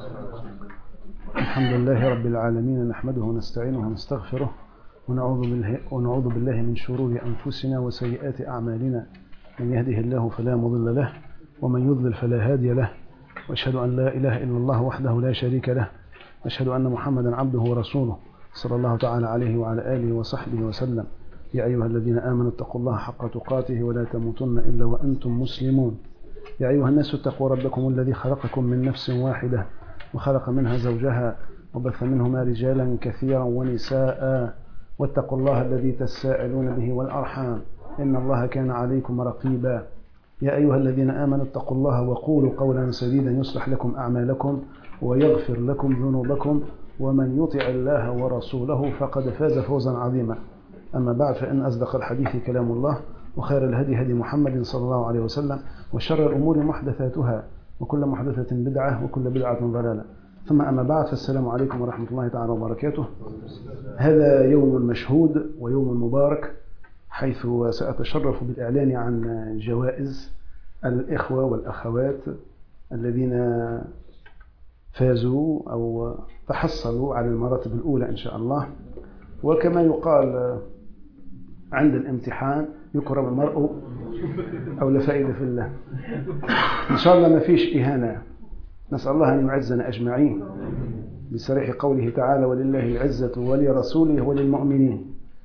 الحمد لله رب العالمين، نحمده ونستعينه ونستغفره ونعوذ بالله من شرور أنفسنا وسيئات أعمالنا. من يهده الله فلا مضل له ومن يضلل فلا هادي له، وأشهد أن لا إله إلا الله وحده لا شريك له، وأشهد أن محمدا عبده ورسوله صلى الله تعالى عليه وعلى آله وصحبه وسلم. يا أيها الذين آمنوا اتقوا الله حق تقاته ولا تموتن إلا وأنتم مسلمون. يا أيها الناس اتقوا ربكم الذي خلقكم من نفس واحدة وخلق منها زوجها وبث منهما رجالا كثيرا ونساء، واتقوا الله الذي تساءلون به والأرحام إن الله كان عليكم رقيبا. يا أيها الذين آمنوا اتقوا الله وقولوا قولا سديدا يصلح لكم أعمالكم ويغفر لكم ذنوبكم، ومن يطع الله ورسوله فقد فاز فوزا عظيما. أما بعد، فإن أصدق الحديث كلام الله، وخير الهدي هدي محمد صلى الله عليه وسلم، وشر الأمور محدثاتها، وكل محدثة بدعة، وكل بدعة ضلالة. ثم أما بعد، فالسلام عليكم ورحمة الله تعالى وبركاته. هذا يوم مشهود ويوم مبارك، حيث سأتشرف بالإعلان عن جوائز الإخوة والأخوات الذين فازوا أو تحصلوا على المراتب الأولى إن شاء الله. وكما يقال عند الامتحان يكرم المرء أو لا فائدة في الله. إن شاء الله ما فيش إهانة، نسأل الله أن يعزنا أجمعين بصريح قوله تعالى: ولله العزة ولرسوله وللمؤمنين.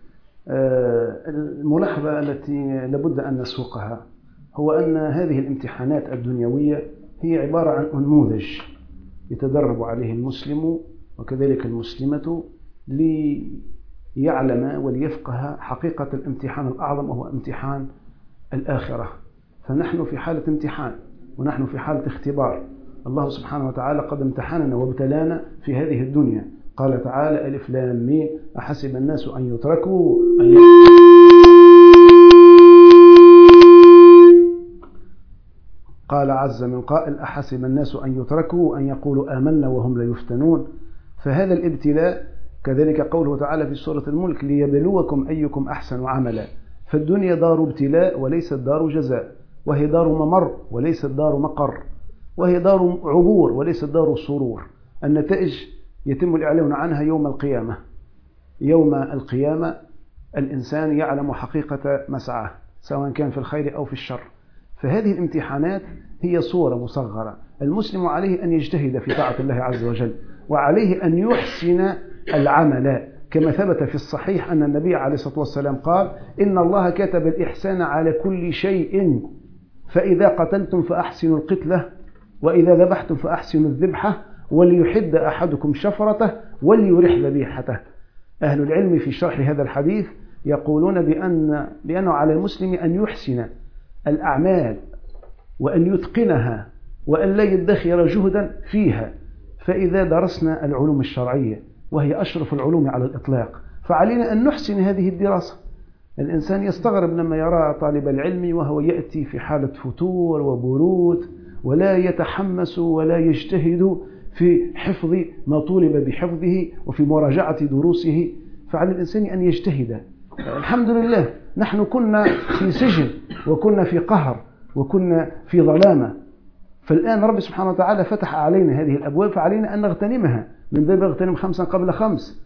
الملاحظة التي لابد أن نسوقها هو أن هذه الامتحانات الدنيوية هي عبارة عن نموذج يتدرب عليه المسلم وكذلك المسلمة ليعلم وليفقه حقيقة الامتحان الأعظم، وهو امتحان الآخرة. فنحن في حالة امتحان ونحن في حالة اختبار. الله سبحانه وتعالى قد امتحننا وابتلانا في هذه الدنيا. قال تعالى: ألف لام ميم أحسب الناس أن يتركوا قال عز من قائل: أحسب الناس أن يتركوا أن يقولوا آمنا وهم لا يفتنون. فهذا الابتلاء كذلك قوله تعالى في سورة الملك: ليبلوكم أيكم أحسن عملا. فالدنيا دار ابتلاء وليست دار جزاء، وهي دار ممر وليست دار مقر، وهي دار عبور وليست دار سرور. النتائج يتم الإعلان عنها يوم القيامة. يوم القيامة الإنسان يعلم حقيقة مسعاه، سواء كان في الخير أو في الشر. فهذه الامتحانات هي صورة مصغرة. المسلم عليه أن يجتهد في طاعة الله عز وجل، وعليه أن يحسن العمل، كما ثبت في الصحيح أن النبي عليه الصلاة والسلام قال: إن الله كتب الإحسان على كل شيء، فإذا قتلتم فأحسنوا القتلة، وإذا ذبحتم فأحسنوا الذبحة، وليحد أحدكم شفرته وليرح ذبيحته. أهل العلم في شرح هذا الحديث يقولون بأنه على المسلم أن يحسن الأعمال وأن يتقنها وأن لا يدخر جهدا فيها. فإذا درسنا العلوم الشرعية وهي أشرف العلوم على الإطلاق، فعلينا أن نحسن هذه الدراسة. الإنسان يستغرب لما يرى طالب العلم وهو يأتي في حالة فتور وبرود، ولا يتحمس ولا يجتهد في حفظ ما طولب بحفظه وفي مراجعة دروسه. فعلى الإنسان أن يجتهد. الحمد لله، نحن كنا في سجن وكنا في قهر وكنا في ظلامة، فالآن رب سبحانه وتعالى فتح علينا هذه الأبواب، فعلينا أن نغتنمها من باب اغتنم 5 قبل 5.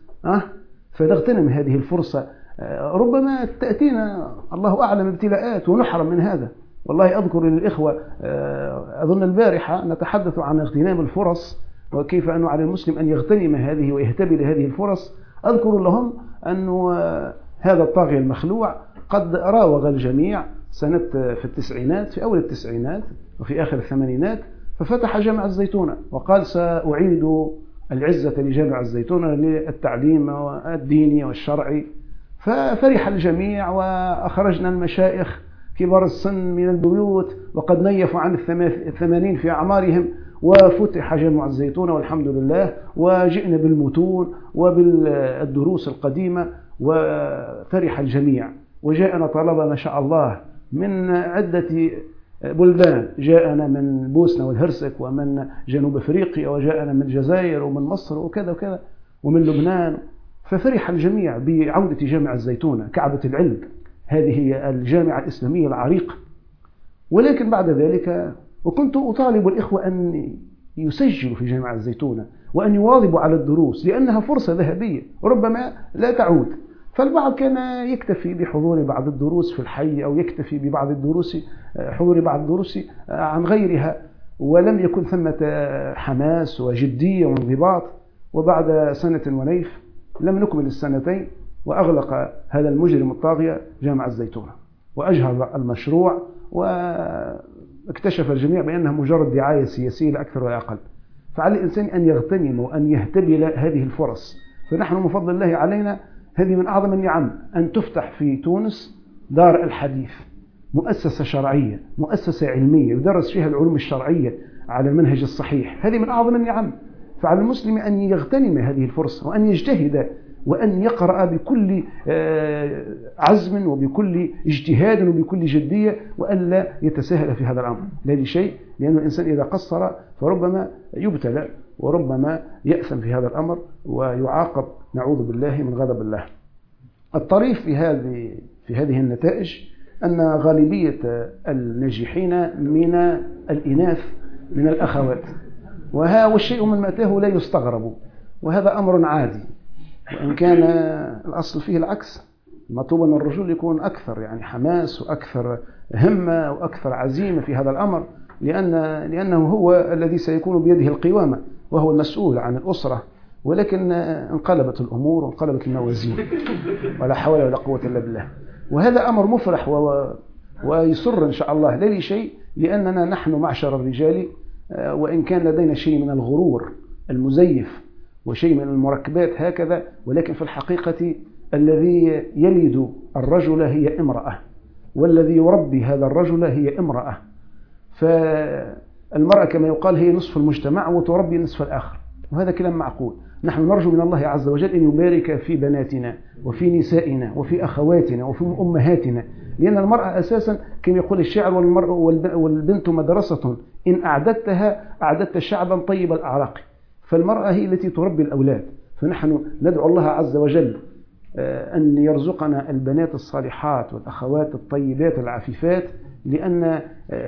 فنغتنم هذه الفرصة. ربما تأتينا الله أعلم ابتلاءات ونحرم من هذا. والله أذكر للإخوة، أظن البارحة نتحدث عن اغتنام الفرص وكيف أنه على المسلم أن يغتنم هذه ويهتبي لهذه الفرص. أذكر لهم أنه هذا الطاغية المخلوع قد راوغ الجميع في التسعينات، في أول التسعينات وفي آخر الثمانينات، ففتح جامع الزيتونة وقال: سأعيد العزة لجامع الزيتونة للتعليم الديني والشرعي. ففرح الجميع، وأخرجنا المشايخ كبار السن من البيوت وقد نيفوا عن 80 في أعمارهم، وفتح جامع الزيتونة والحمد لله، وجئنا بالمتون وبالدروس القديمة، وفرح الجميع. وجاءنا طلبة ما شاء الله من عدة بلدان، جاءنا من بوسنا والهرسك ومن جنوب أفريقيا، وجاءنا من الجزائر ومن مصر وكذا وكذا ومن لبنان. ففرح الجميع بعودة جامع الزيتونة كعبة العلم. هذه هي الجامعة الإسلامية العريقة. ولكن بعد ذلك، وكنت أطالب الإخوة أن يسجلوا في جامعة الزيتونة وأن يواظبوا على الدروس، لأنها فرصة ذهبية ربما لا تعود. فالبعض كان يكتفي بحضور بعض الدروس في الحي، أو يكتفي ببعض الدروس، حضور بعض الدروس عن غيرها، ولم يكن ثمة حماس وجدية وانضباط. وبعد سنة ونيف لم نكمل السنتين وأغلق هذا المجرم الطاغية جامعة الزيتونة وأجهض المشروع، واكتشف الجميع بأنها مجرد دعاية سياسية لا أكثر ولا أقل. فعلى الإنسان أن يغتنم وأن يهتبل هذه الفرص. فنحن من فضل الله علينا هذه من أعظم النعم أن تفتح في تونس دار الحديث، مؤسسة شرعية، مؤسسة علمية يدرس فيها العلوم الشرعية على المنهج الصحيح. هذه من أعظم النعم. فعلى المسلم أن يغتنم هذه الفرصة وأن يجتهد وأن يقرأ بكل عزم وبكل اجتهاد وبكل جدية، وألا يتساهل في هذا الأمر. لا لشيء، لأن الإنسان إذا قصر فربما يبتلى وربما يأثم في هذا الأمر ويعاقب، نعوذ بالله من غضب الله. الطريف في هذه النتائج أن غالبية الناجحين من الإناث، من الأخوات، والشيء من مأتاه لا يستغرب، وهذا أمر عادي، وإن كان الأصل فيه العكس. مطلوب أن الرجل يكون أكثر يعني حماس وأكثر همة وأكثر عزيمة في هذا الأمر، لأنه هو الذي سيكون بيده القوامة وهو المسؤول عن الأسرة. ولكن انقلبت الأمور وانقلبت الموازين، ولا حول ولا قوة إلا بالله. وهذا أمر مفرح ويسر إن شاء الله، لا لشيء، لأننا نحن معشر الرجال وإن كان لدينا شيء من الغرور المزيف وشيء من المركبات هكذا، ولكن في الحقيقة الذي يلد الرجل هي امرأة، والذي يربي هذا الرجل هي امرأة. فالمرأة كما يقال هي نصف المجتمع وتربي النصف الآخر، وهذا كلام معقول. نحن نرجو من الله عز وجل أن يبارك في بناتنا وفي نسائنا وفي أخواتنا وفي أمهاتنا، لأن المرأة أساسا كما يقول الشاعر والبنت مدرسة إن أعددتها أعددت شعبا طيب الأعراق. فالمرأة هي التي تربي الأولاد. فنحن ندعو الله عز وجل أن يرزقنا البنات الصالحات والأخوات الطيبات العفيفات، لأن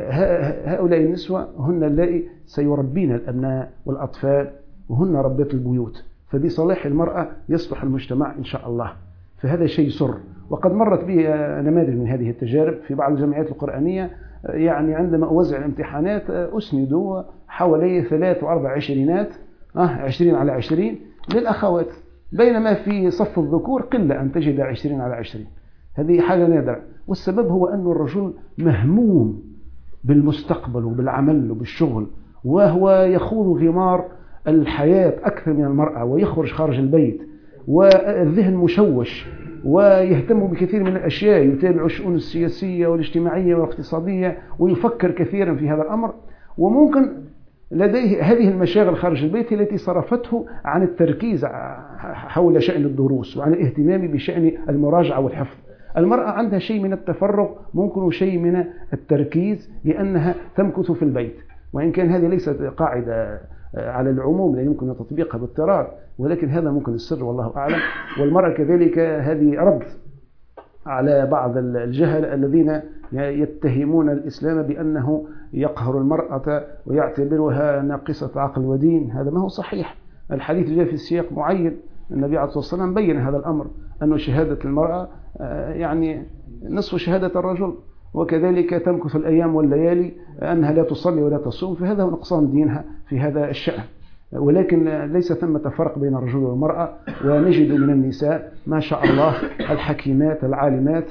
هؤلاء النسوة هن اللائي سيربين الأبناء والأطفال، وهن ربات البيوت. فبصلاح المرأة يصلح المجتمع إن شاء الله. فهذا شيء سر، وقد مرت به نماذج من هذه التجارب في بعض الجمعيات القرآنية. يعني عندما أوزع الامتحانات أسندوا حوالي 3 و4 عشرينات 20 على 20 للأخوات، بينما في صف الذكور قلة أن تجد 20 على 20. هذه حاجة نادرة. والسبب هو أن الرجل مهموم بالمستقبل وبالعمل وبالشغل، وهو يخوض غمار الحياة أكثر من المرأة، ويخرج خارج البيت، والذهن مشوش، ويهتم بكثير من الأشياء، يتابع الشؤون السياسية والاجتماعية والاقتصادية، ويفكر كثيرا في هذا الأمر. وممكن لديه هذه المشاغل خارج البيت التي صرفته عن التركيز حول شأن الدروس وعن الاهتمام بشأن المراجعة والحفظ. المرأة عندها شيء من التفرغ، ممكن شيء من التركيز، لأنها تمكث في البيت. وإن كان هذه ليست قاعدة على العموم لا يمكن تطبيقها باضطرار، ولكن هذا ممكن السر والله أعلم. والمرأة كذلك هذه رد على بعض الجهل الذين يتهمون الإسلام بأنه يقهر المرأة ويعتبرها ناقصة عقل ودين. هذا ما هو صحيح. الحديث جاء في السياق معين، النبي عليه الصلاة والسلام بين هذا الأمر، أن شهادة المرأة يعني نصف شهادة الرجل، وكذلك تمكث الأيام والليالي، أنها لا تصلي ولا تصوم، فهذا هو نقصان دينها في هذا الشأن. ولكن ليس ثمة فرق بين الرجل والمرأة. ونجد من النساء ما شاء الله الحكيمات العالمات.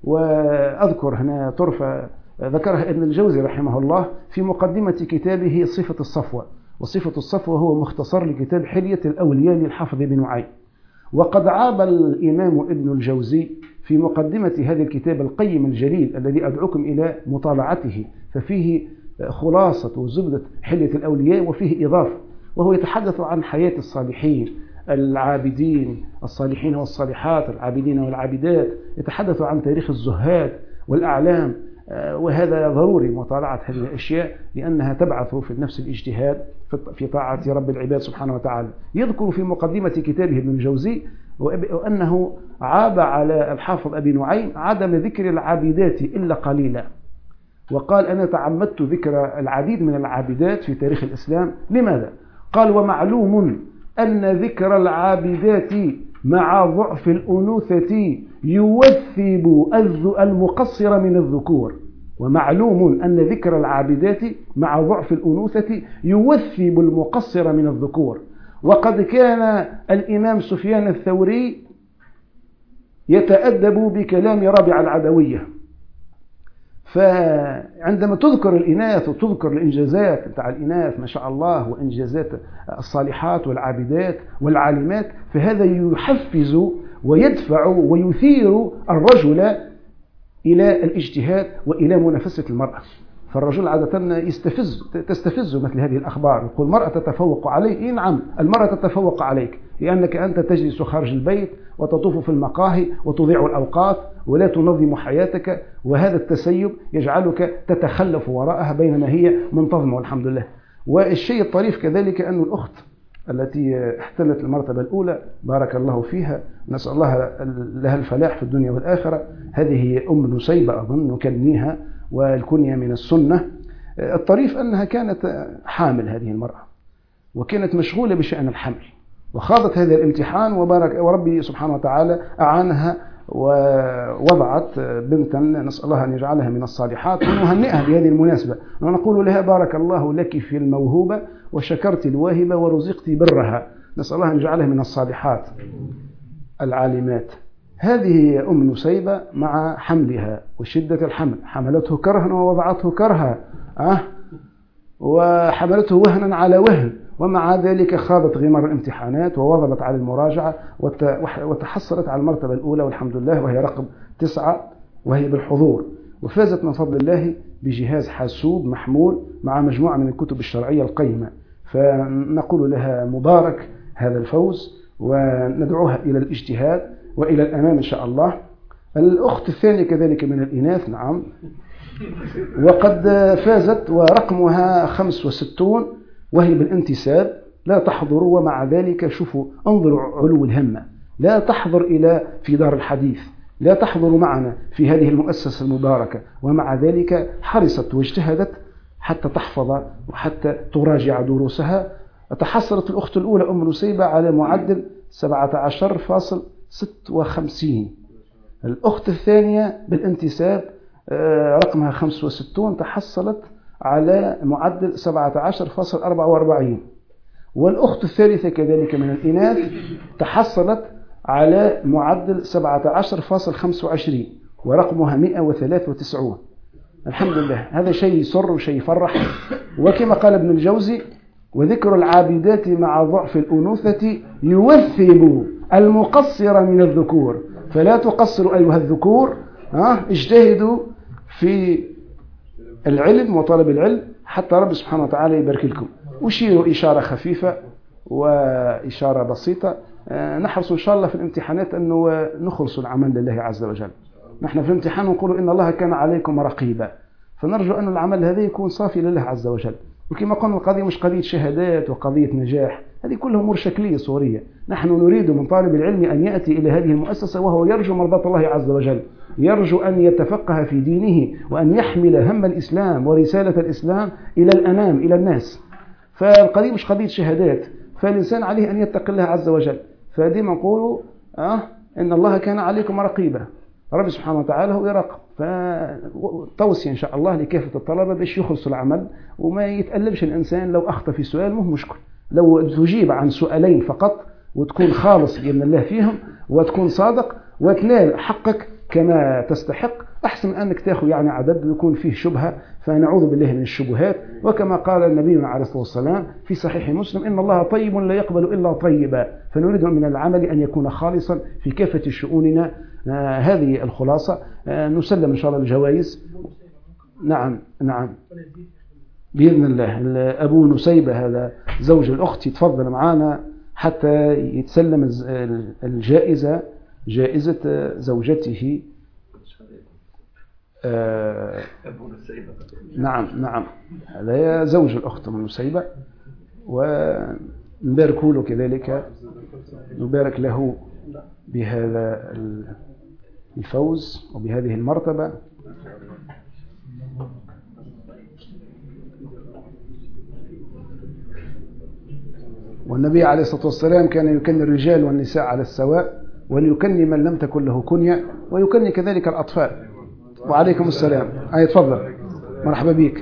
وأذكر هنا طرفة ذكرها ابن الجوزي رحمه الله في مقدمة كتابه صفة الصفوة. وصفة الصفوة هو مختصر لكتاب حلية الأولياء للحافظ بن نعيم. وقد عاب الإمام ابن الجوزي في مقدمة هذا الكتاب القيم الجليل الذي أدعوكم إلى مطالعته، ففيه خلاصة وزبدة حلية الأولياء وفيه إضافة، وهو يتحدث عن حياة الصالحين العابدين، الصالحين والصالحات، العابدين والعابدات، يتحدث عن تاريخ الزهاد والأعلام. وهذا ضروري مطالعة هذه الأشياء، لأنها تبعث في النفس الاجتهاد في طاعة رب العباد سبحانه وتعالى. يذكر في مقدمة كتابه ابن الجوزي وأنه عاب على الحافظ أبي نعيم عدم ذكر العابدات إلا قليلا، وقال أنا تعمدت ذكر العديد من العابدات في تاريخ الإسلام. لماذا؟ قال ومعلوم أن ذكر العابدات مع ضعف الأنوثة يوثب المقصر من الذكور. ومعلوم أن ذكر العابدات مع ضعف الأنوثة يوثب المقصر من الذكور. وقد كان الإمام سفيان الثوري يتأدب بكلام رابعة العدوية، فعندما تذكر الإناث وتذكر الإنجازات بتاع الإناث ما شاء الله وإنجازات الصالحات والعابدات والعالمات، فهذا يحفز ويدفع ويثير الرجل إلى الاجتهاد وإلى منافسة المرأة. فالرجل عادة تستفز مثل هذه الأخبار، يقول المرأة تتفوق علي. إيه نعم، المرأة تتفوق عليك لأنك أنت تجلس خارج البيت وتطوف في المقاهي وتضيع الأوقات ولا تنظم حياتك، وهذا التسيب يجعلك تتخلف وراءها بينما هي منتظمة والحمد لله. والشيء الطريف كذلك أن الأخت التي احتلت المرتبة الأولى بارك الله فيها، نسأل الله لها الفلاح في الدنيا والآخرة، هذه أم نسيبة أظن نكنيها، والكنية من السنة. الطريف أنها كانت حامل هذه المرأة وكانت مشغولة بشأن الحمل وخاضت هذا الامتحان، وربي سبحانه وتعالى أعانها ووضعت بنتا، نسأل الله أن يجعلها من الصالحات ونهنئها بهذه المناسبة ونقول لها بارك الله لك في الموهوبة وشكرت الواهبة ورزقت برها، نسأل الله أن يجعلها من الصالحات العالمات. هذه أم نسيبة مع حملها وشدة الحمل حملته كرها ووضعته كرها وحملته وهنا على وهن، ومع ذلك خاضت غمار الامتحانات وواظبت على المراجعة وتحصلت على المرتبة الأولى والحمد لله، وهي رقم 9 وهي بالحضور، وفازت من فضل الله بجهاز حاسوب محمول مع مجموعة من الكتب الشرعية القيمة. فنقول لها مبارك هذا الفوز وندعوها إلى الاجتهاد وإلى الأمام إن شاء الله. الأخت الثانية كذلك من الإناث نعم، وقد فازت ورقمها 65 وهي بالانتساب، لا تحضر، ومع ذلك شوفوا انظروا علو الهمة، لا تحضر في دار الحديث، لا تحضر معنا في هذه المؤسسة المباركة، ومع ذلك حرصت واجتهدت حتى تحفظ وحتى تراجع دروسها. تحصلت الأخت الأولى أم نسيبة على معدل 17.56. الأخت الثانية بالانتساب رقمها 65 تحصلت على معدل 17.44. والأخت الثالثة كذلك من الإناث تحصلت على معدل 17.25 ورقمها 193. الحمد لله، هذا شيء يسر وشيء يفرح. وكما قال ابن الجوزي وذكر العابدات مع ضعف الأنوثة يوثب المقصر من الذكور، فلا تقصروا أيها الذكور، اجتهدوا في العلم وطلب العلم حتى رب سبحانه وتعالى يبارك لكم. أشير إشارة خفيفة وإشارة بسيطة، نحرص إن شاء الله في الامتحانات أنه نخلص العمل لله عز وجل. نحن في الامتحان نقول إن الله كان عليكم رقيبا، فنرجو أن العمل هذا يكون صافي لله عز وجل. وكما قلنا القضية مش قضية شهادات وقضية نجاح، هذه كلها أمور شكلية صورية. نحن نريد من طالب العلم أن يأتي إلى هذه المؤسسة وهو يرجو مرضاة الله عز وجل، يرجو أن يتفقه في دينه وأن يحمل هم الإسلام ورسالة الإسلام إلى الأمام إلى الناس. فالقضية مش قضية شهادات، فالإنسان عليه أن يتقي الله عز وجل. فديما نقول إن الله كان عليكم رقيبا، رب سبحانه وتعالى هو يراقب. فتوصي إن شاء الله لكافة الطلبة باش يخلصوا العمل وما يتقلبش الإنسان لو أخطأ في سؤال مو مشكل، لو تجيب عن سؤالين فقط وتكون خالص بإذن الله فيهم وتكون صادق وتنال حقك كما تستحق، أحسن أنك تأخذ يعني عدد ويكون فيه شبهة، فنعوذ بالله من الشبهات. وكما قال النبي عليه الصلاة والسلام في صحيح مسلم إن الله طيب لا يقبل إلا طيبا، فنريد من العمل أن يكون خالصا في كافة شؤوننا. هذه الخلاصة. نسلم إن شاء الله الجوائز. نعم بإذن الله. أبو نسيبة هذا زوج الأخت يتفضل معنا حتى يتسلم الجائزة، جائزة زوجته. أبو نسيبة. نعم هذا زوج الأخت من نسيبة، ونبارك له كذلك، نبارك له بهذا الفوز وبهذه المرتبة. والنبي عليه الصلاة والسلام كان يكني الرجال والنساء على السواء، وليكني من لم تكن له كنية، ويكني كذلك الأطفال. وعليكم السلام. تفضل، مرحبا بك،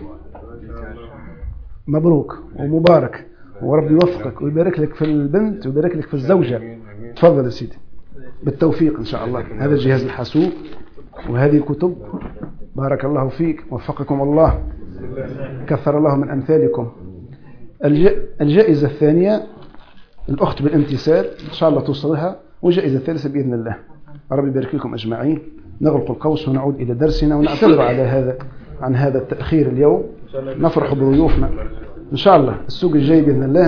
مبروك ومبارك، ورب يوفقك ويبارك لك في البنت ويبارك لك في الزوجة. تفضل يا سيدي، بالتوفيق إن شاء الله. هذا الجهاز الحاسوب وهذه الكتب، بارك الله فيك، وفقكم الله، كثر الله من أمثالكم. الجائزة الثانية الأخت بالامتثال إن شاء الله توصلها، والجائزة الثالثة بإذن الله. ربي يبارك لكم أجمعين. نغلق القوس ونعود إلى درسنا، ونعتذر على عن هذا التأخير اليوم. نفرح بضيوفنا إن شاء الله. السوق الجاي بإذن الله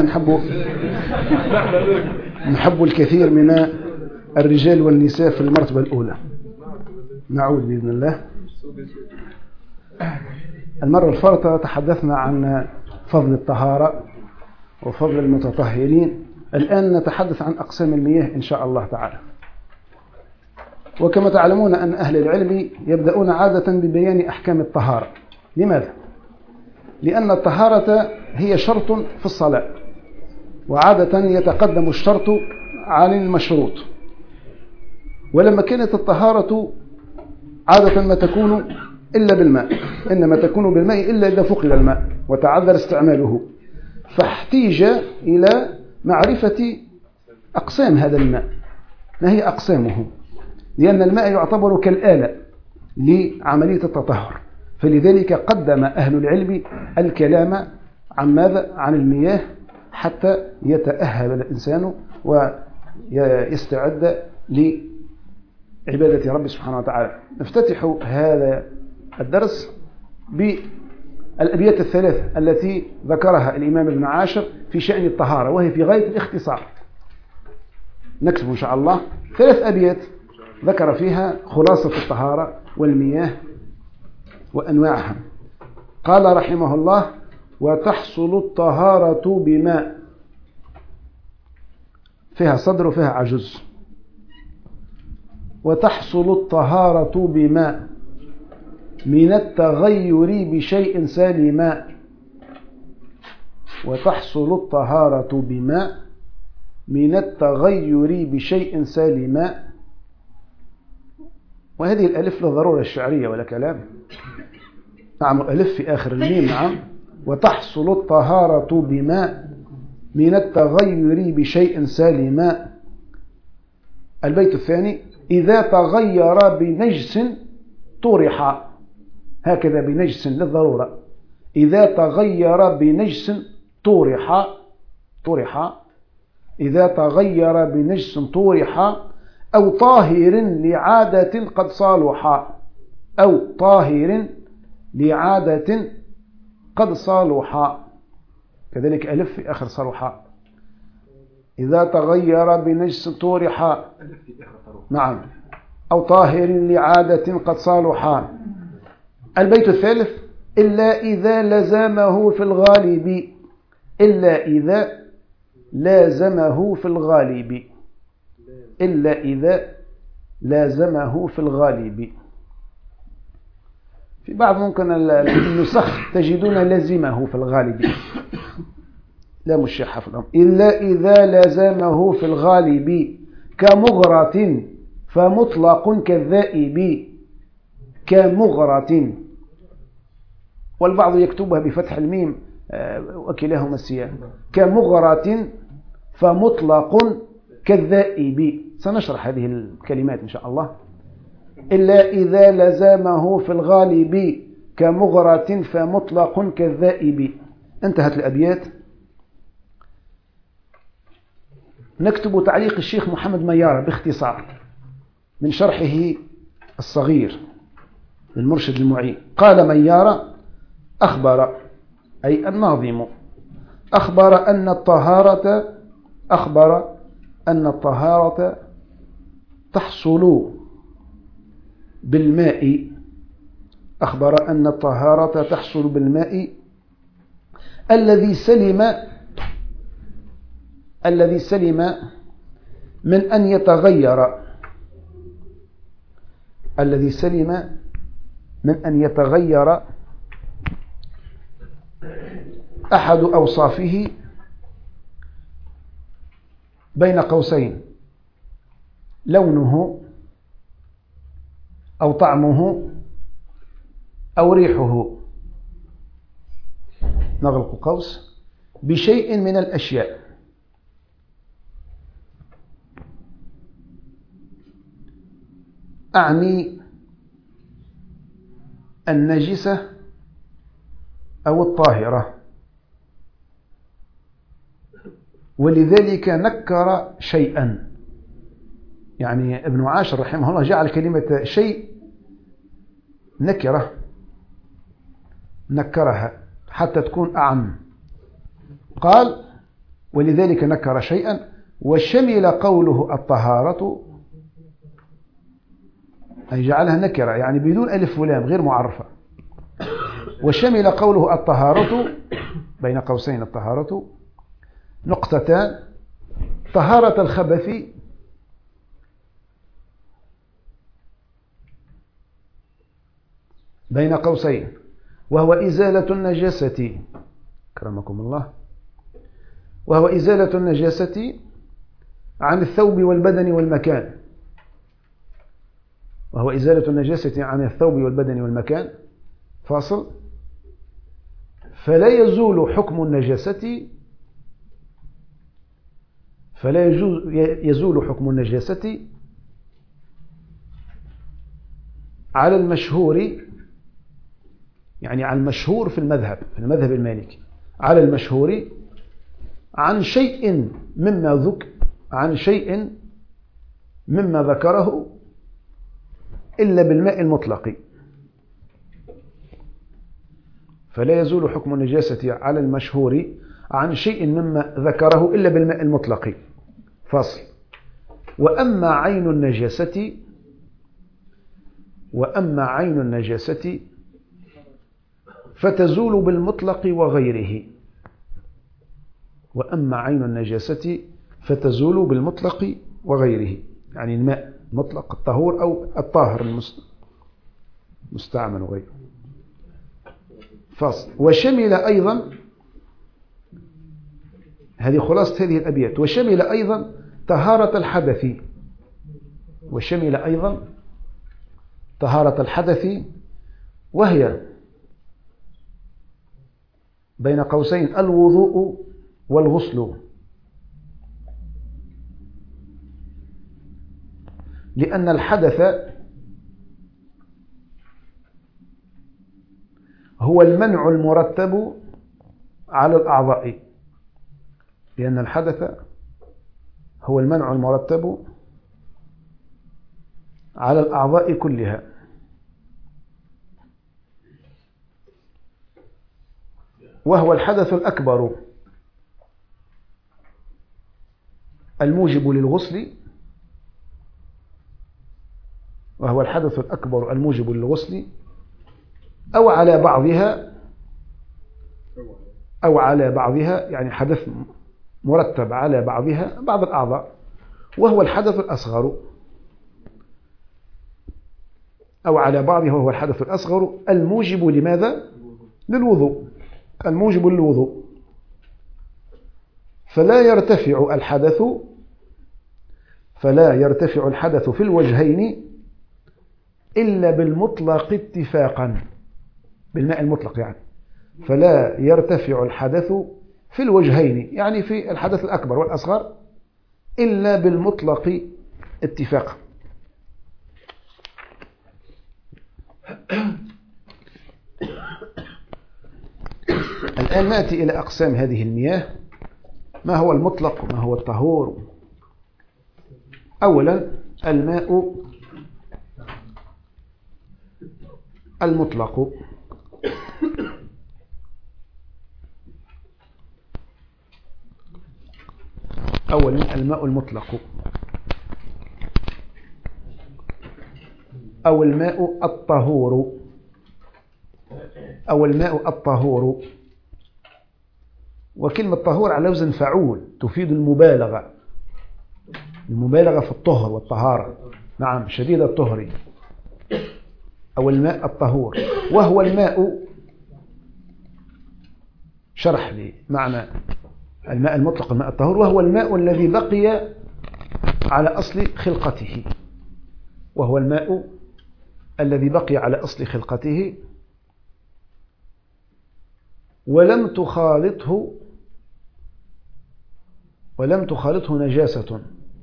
نحب الكثير من الرجال والنساء في المرتبة الأولى. نعود بإذن الله. المرة الفارطة تحدثنا عن فضل الطهارة وفضل المتطهرين. الآن نتحدث عن أقسام المياه إن شاء الله تعالى. وكما تعلمون أن أهل العلم يبدأون عادة ببيان أحكام الطهارة. لماذا؟ لأن الطهارة هي شرط في الصلاة، وعادة يتقدم الشرط عن المشروط. ولما كانت الطهارة عادة ما تكون إلا بالماء، إنما تكون بالماء إلا إذا فقد الماء وتعذر استعماله، فاحتيج إلى معرفة أقسام هذا الماء، ما هي أقسامه، لأن الماء يعتبر كالآلة لعملية التطهر. فلذلك قدم أهل العلم الكلام عن ماذا؟ عن المياه، حتى يتأهل الإنسان ويستعد لعبادة رب سبحانه وتعالى. نفتتح هذا الدرس بالأبيات الثلاث التي ذكرها الإمام ابن عاشر في شأن الطهارة، وهي في غاية الاختصار. نكتب إن شاء الله 3 أبيات ذكر فيها خلاصة الطهارة والمياه وأنواعها. قال رحمه الله: وتحصل الطهارة بماء، فيها صدر وفيها عجز. وتحصل الطهارة بماء من التغير بشيء سالما. وتحصل الطهارة بماء من التغير بشيء سالما. وهذه الألف للضرورة الشعرية ولا كلام. نعم، ألف في آخر الميم. نعم. وتحصل الطهارة بماء من التغير بشيء سالما. البيت الثاني: إذا تغير بنجس طرح. هكذا بنجس للضرورة. إذا تغير بنجس طرح. إذا تغير بنجس طرح أو طاهر لعادة قد صالح. أو طاهر لعادة قد صالح. كذلك ألف في آخر صالح. إذا تغير بنجس طرح. نعم. أو طاهر لعادة قد صالح. البيت الثالث: إلا إذا لزمه في الغالب. إلا إذا لازمه في الغالب. إلا إذا لازمه في الغالب. في بعض ممكن النسخ تجدون لازمه في الغالب، لا مشيحة في الأمر. إلا إذا لازمه في الغالب كمغرة فمطلق كالذائب. كمغرة، والبعض يكتبها بفتح الميم وكلاهما السيان. كمغرة فمطلق كالذائب. سنشرح هذه الكلمات إن شاء الله. إلا إذا لزمه في الغالب كمغرة فمطلق كالذائب. انتهت الأبيات. نكتب تعليق الشيخ محمد ميارة باختصار من شرحه الصغير للمرشد المعين. قال ميارة: أخبر، أي الناظم، أخبر أن الطهارة تحصل بالماء. أخبر أن الطهارة تحصل بالماء الذي سلم من أن يتغير. الذي سلم من أن يتغير أحد أوصافه بين قوسين لونه أو طعمه أو ريحه، نغلق قوس، بشيء من الأشياء، أعني النجسة أو الطاهرة، ولذلك نكر شيئا. يعني ابن عاشر رحمه الله جعل كلمة شيء نكرة، نكرها حتى تكون أعم. قال ولذلك نكر شيئا، وشمل قوله الطهارة، أي جعلها نكرة يعني بدون ألف ولام غير معرفة. وشمل قوله الطهارة بين قوسين الطهارة نقطتان: طهارة الخبث بين قوسين وهو إزالة النجاسة، كرمكم الله، وهو إزالة النجاسة عن الثوب والبدن والمكان، وهو إزالة النجاسة عن الثوب والبدن والمكان فاصل. فلا يزول حكم النجاسة، فلا يزول حكم النجاسة على المشهور، يعني على المشهور في المذهب المالكي، على المشهور عن شيء مما ذكره إلا بالماء المطلق. فلا يزول حكم النجاسة على المشهور عن شيء مما ذكره إلا بالماء المطلق فصل. وأما عين النجاسة فتزول بالمطلق وغيره. وأما عين النجاسة فتزول بالمطلق وغيره، يعني الماء مطلق الطهور أو الطاهر المستعمل وغيره فصل. وشمل أيضا، هذه خلاصة هذه الأبيات، وشمل أيضا طهارة الحدث، وشمل أيضا طهارة الحدث، وهي بين قوسين الوضوء والغسل، لأن الحدث هو المنع المرتب على الأعضاء، لأن الحدث هو المنع المرتب على الأعضاء كلها. وهو الحدث الأكبر الموجب للغسل، وهو الحدث الأكبر الموجب للغسل أو على بعضها، يعني حدث مرتب على بعض الأعضاء. وهو الحدث الأصغر أو على بعضها، وهو الحدث الأصغر الموجب لماذا؟ للوضوء، الموجب للوضوء. فلا يرتفع الحدث في الوجهين إلا بالمطلق اتفاقا، بالماء المطلق يعني. فلا يرتفع الحدث في الوجهين، يعني في الحدث الأكبر والأصغر، إلا بالمطلق اتفاقا. الآن نأتي إلى أقسام هذه المياه، ما هو المطلق وما هو الطهور. أولا الماء المطلق. أولا الماء المطلق أو الماء الطهور أو الماء الطهور. وكلمة طهور على وزن فعول تفيد المبالغة في الطهر والطهارة، نعم، شديد الطهر. أو الماء الطهور، وهو الماء، شرح لي معنى الماء المطلق الماء الطهور، وهو الماء الذي بقي على أصل خلقته، وهو الماء الذي بقي على أصل خلقته ولم تخالطه نجاسة،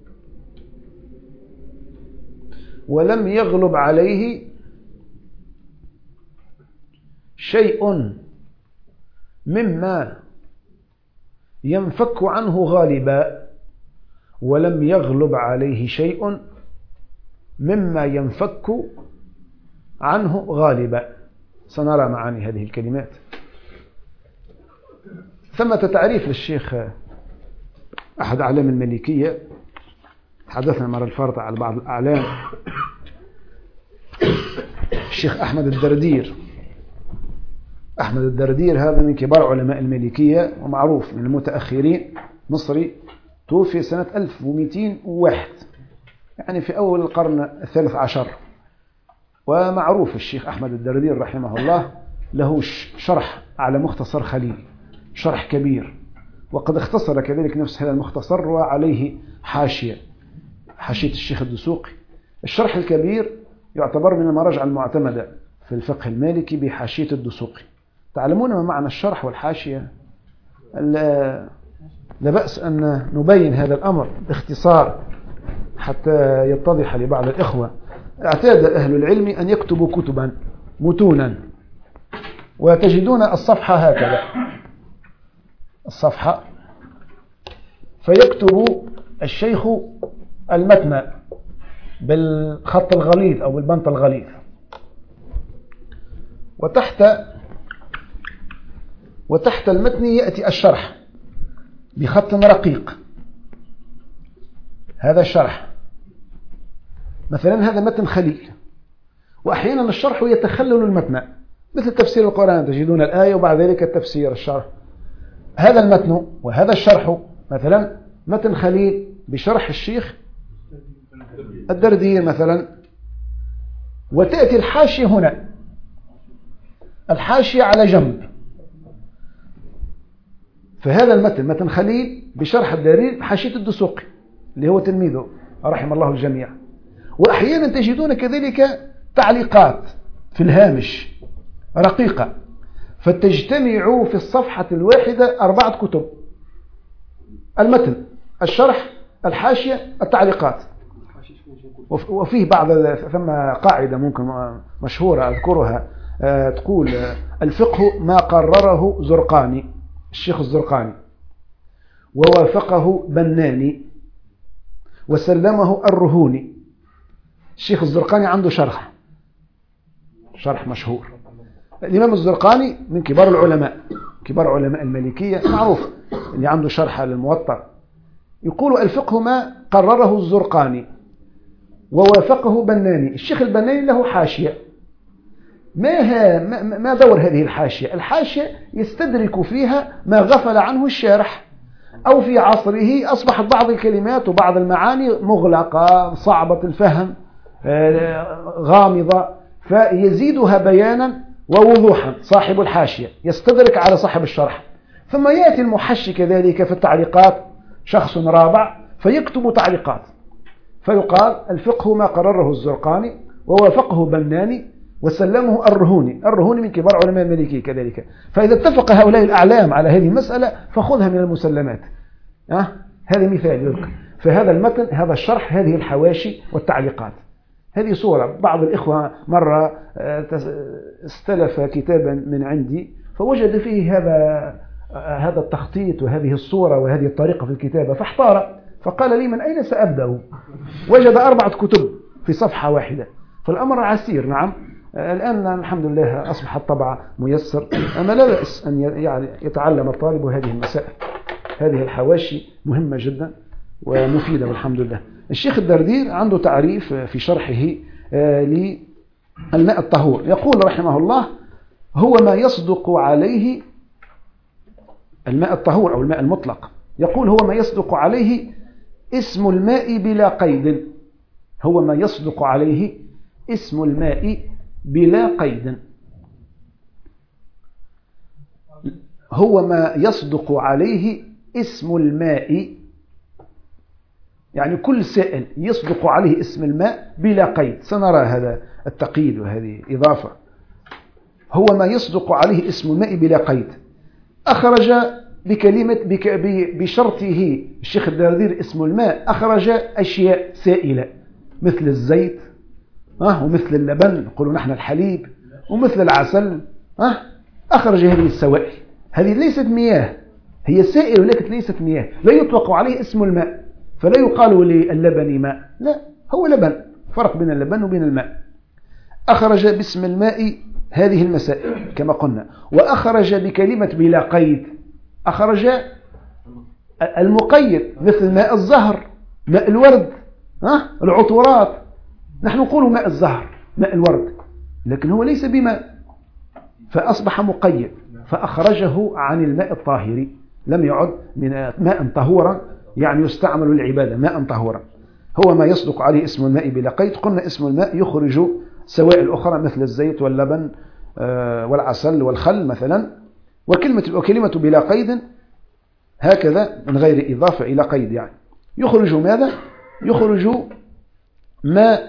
ولم يغلب عليه شيء مما ينفك عنه غالبا، ولم يغلب عليه شيء مما ينفك عنه غالبا. سنرى معاني هذه الكلمات. ثمة تعريف للشيخ أحد أعلام المالكية، تحدثنا مرة الفارطة على بعض الأعلام، الشيخ أحمد الدردير. أحمد الدردير هذا من كبار علماء المالكية ومعروف من المتأخرين، مصري، توفي سنة 1201، يعني في أول القرن الثالث عشر. ومعروف الشيخ أحمد الدردير رحمه الله له شرح على مختصر خليل، شرح كبير، وقد اختصر كذلك نفس هذا المختصر وعليه حاشية الشيخ الدسوقي. الشرح الكبير يعتبر من المراجع المعتمدة في الفقه المالكي بحاشية الدسوقي. تعلمون ما معنى الشرح والحاشية؟ لا بأس أن نبين هذا الأمر باختصار حتى يتضح لبعض الإخوة. اعتاد أهل العلم أن يكتبوا كتبا متونا، وتجدون الصفحة هكذا، الصفحة، فيكتب الشيخ المتن بالخط الغليظ أو بالبنط الغليظ، وتحت المتن يأتي الشرح بخط رقيق. هذا الشرح مثلا هذا متن خليل، وأحيانا الشرح يتخلل المتن، مثل تفسير القرآن تجدون الآية وبعد ذلك التفسير الشرح. هذا المتن وهذا الشرح مثلا متن خليل بشرح الشيخ الدردير مثلا، وتأتي الحاشية هنا، الحاشية على جنب. فهذا المتن متن خليل بشرح الدردير حاشية الدسوقي اللي هو تلميذه رحم الله الجميع. وأحيانا تجدون كذلك تعليقات في الهامش رقيقة، فتجتمع في الصفحة الواحدة 4 كتب: المتن، الشرح، الحاشية، التعليقات. وفيه ثم قاعدة ممكن مشهورة أذكرها، تقول: الفقه ما قرره زرقاني، الشيخ الزرقاني، ووافقه بناني، وسلمه الرهوني. الشيخ الزرقاني عنده شرح مشهور. الإمام الزرقاني من كبار العلماء، كبار علماء المالكية، معروف اللي عنده شرح للموطأ. يقول: الفقه ما قرره الزرقاني ووافقه بناني. الشيخ البناني له حاشية. ما دور هذه الحاشية؟ الحاشية يستدرك فيها ما غفل عنه الشارح، أو في عصره أصبحت بعض الكلمات وبعض المعاني مغلقة، صعبة الفهم، غامضة، فيزيدها بيانا ووضوحا صاحب الحاشية، يستدرك على صاحب الشرح. ثم يأتي المحشي كذلك في التعليقات، شخص رابع، فيكتب تعليقات، فيقال: الفقه ما قرره الزرقاني ووافقه بناني وسلمه الرهوني من كبار علماء المالكية كذلك. فإذا اتفق هؤلاء الأعلام على هذه المسألة فخذها من المسلمات. هذا مثال يذكر. فهذا المتن، هذا الشرح، هذه الحواشي والتعليقات. هذه صورة. بعض الإخوة مرة استلف كتابا من عندي فوجد فيه هذا التخطيط وهذه الصورة وهذه الطريقة في الكتابة، فاحتار، فقال لي: من أين سأبدأ؟ وجد 4 كتب في صفحة واحدة. فالأمر عسير. نعم، الآن الحمد لله أصبح الطبع ميسر، أما لا بأس أن يتعلم الطالب هذه المسائل. هذه الحواشي مهمة جدا ومفيدة والحمد لله. الشيخ الدردير عنده تعريف في شرحه للماء الطهور، يقول رحمه الله: هو ما يصدق عليه الماء الطهور أو الماء المطلق، يقول: هو ما يصدق عليه اسم الماء بلا قيد. هو ما يصدق عليه اسم الماء بلا قيد. هو ما يصدق عليه اسم الماء، يعني كل سائل يصدق عليه اسم الماء بلا قيد. سنرى هذا التقييد وهذه إضافة. هو ما يصدق عليه اسم الماء بلا قيد. أخرج بكلمة بشرطه الشيخ الدردير اسم الماء، أخرج أشياء سائلة مثل الزيت ومثل اللبن، نقول نحن الحليب، ومثل العسل. أخرج هذه السوائل. هذه ليست مياه، هي سائل ولكن ليست مياه، لا يطلق عليه اسم الماء، فلا يقال للبن ماء، لا، هو لبن. فرق بين اللبن وبين الماء. أخرج باسم الماء هذه المسائل كما قلنا. وأخرج بكلمة بلا قيد، أخرج المقيد مثل ماء الزهر، ماء الورد، العطورات. نحن نقول ماء الزهر، ماء الورد، لكن هو ليس بماء، فأصبح مقيد، فأخرجه عن الماء الطاهر، لم يعد من ماء طهورا، يعني يستعمل للعبادة، ماء طهورا. هو ما يصدق عليه اسم الماء بلا قيد. قلنا اسم الماء يخرج سوائل أخرى مثل الزيت واللبن والعسل والخل مثلا. وكلمة بلا قيد هكذا من غير إضافة إلى قيد، يعني يخرج ماذا؟ يخرج ما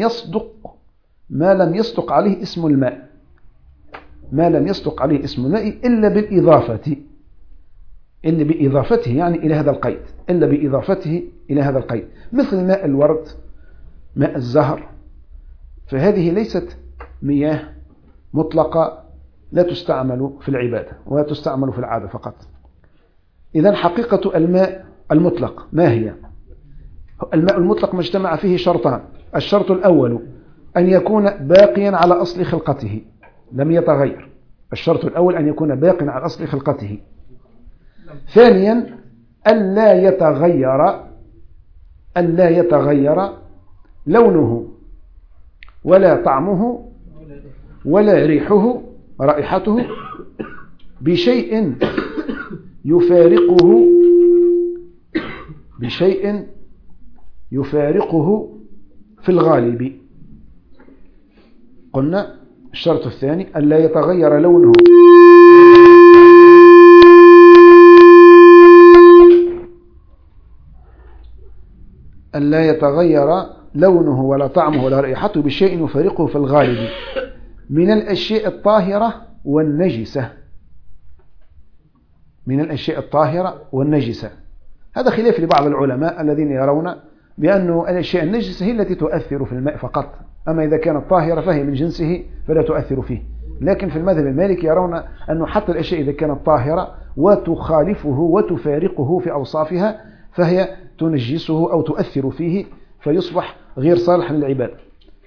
لم يصدق عليه اسم الماء، ما لم يصدق عليه اسم الماء إلا بإضافته يعني إلى هذا القيد، إلا بإضافته إلى هذا القيد، مثل ماء الورد، ماء الزهر. فهذه ليست مياه مطلقة، لا تستعمل في العبادة وتستعمل في العادة فقط. إذن حقيقة الماء المطلق ما هي؟ الماء المطلق ما اجتمع فيه شرطان. الشرط الأول أن يكون باقيا على أصل خلقته، لم يتغير. الشرط الأول أن يكون باقيا على أصل خلقته. ثانيا ألا يتغير لونه ولا طعمه ولا رائحته بشيء يفارقه في الغالب. قلنا الشرط الثاني ألا يتغير لونه ولا طعمه ولا رائحته بشيء يفارقه في الغالب من الأشياء الطاهرة والنجسة. هذا خلاف لبعض العلماء الذين يرون بأن الأشياء النجسة هي التي تؤثر في الماء فقط، أما إذا كانت طاهرة فهي من جنسه فلا تؤثر فيه. لكن في المذهب المالكي يرون أنه حتى الأشياء إذا كانت طاهرة وتخالفه وتفارقه في أوصافها فهي تنجسه أو تؤثر فيه فيصبح غير صالح للعبادة.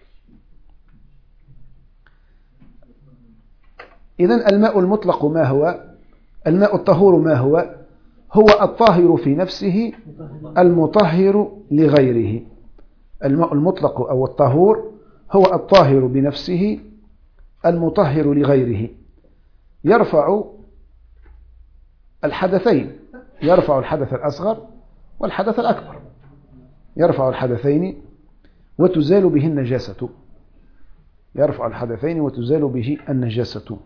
إذن الماء المطلق ما هو؟ الماء الطهور ما هو؟ هو الطاهر في نفسه المطهر لغيره. الماء المطلق أو الطهور هو الطاهر بنفسه المطهر لغيره. يرفع الحدثين، يرفع الحدث الأصغر والحدث الأكبر، يرفع الحدثين وتزال به النجاسة، يرفع الحدثين وتزال به النجاسة.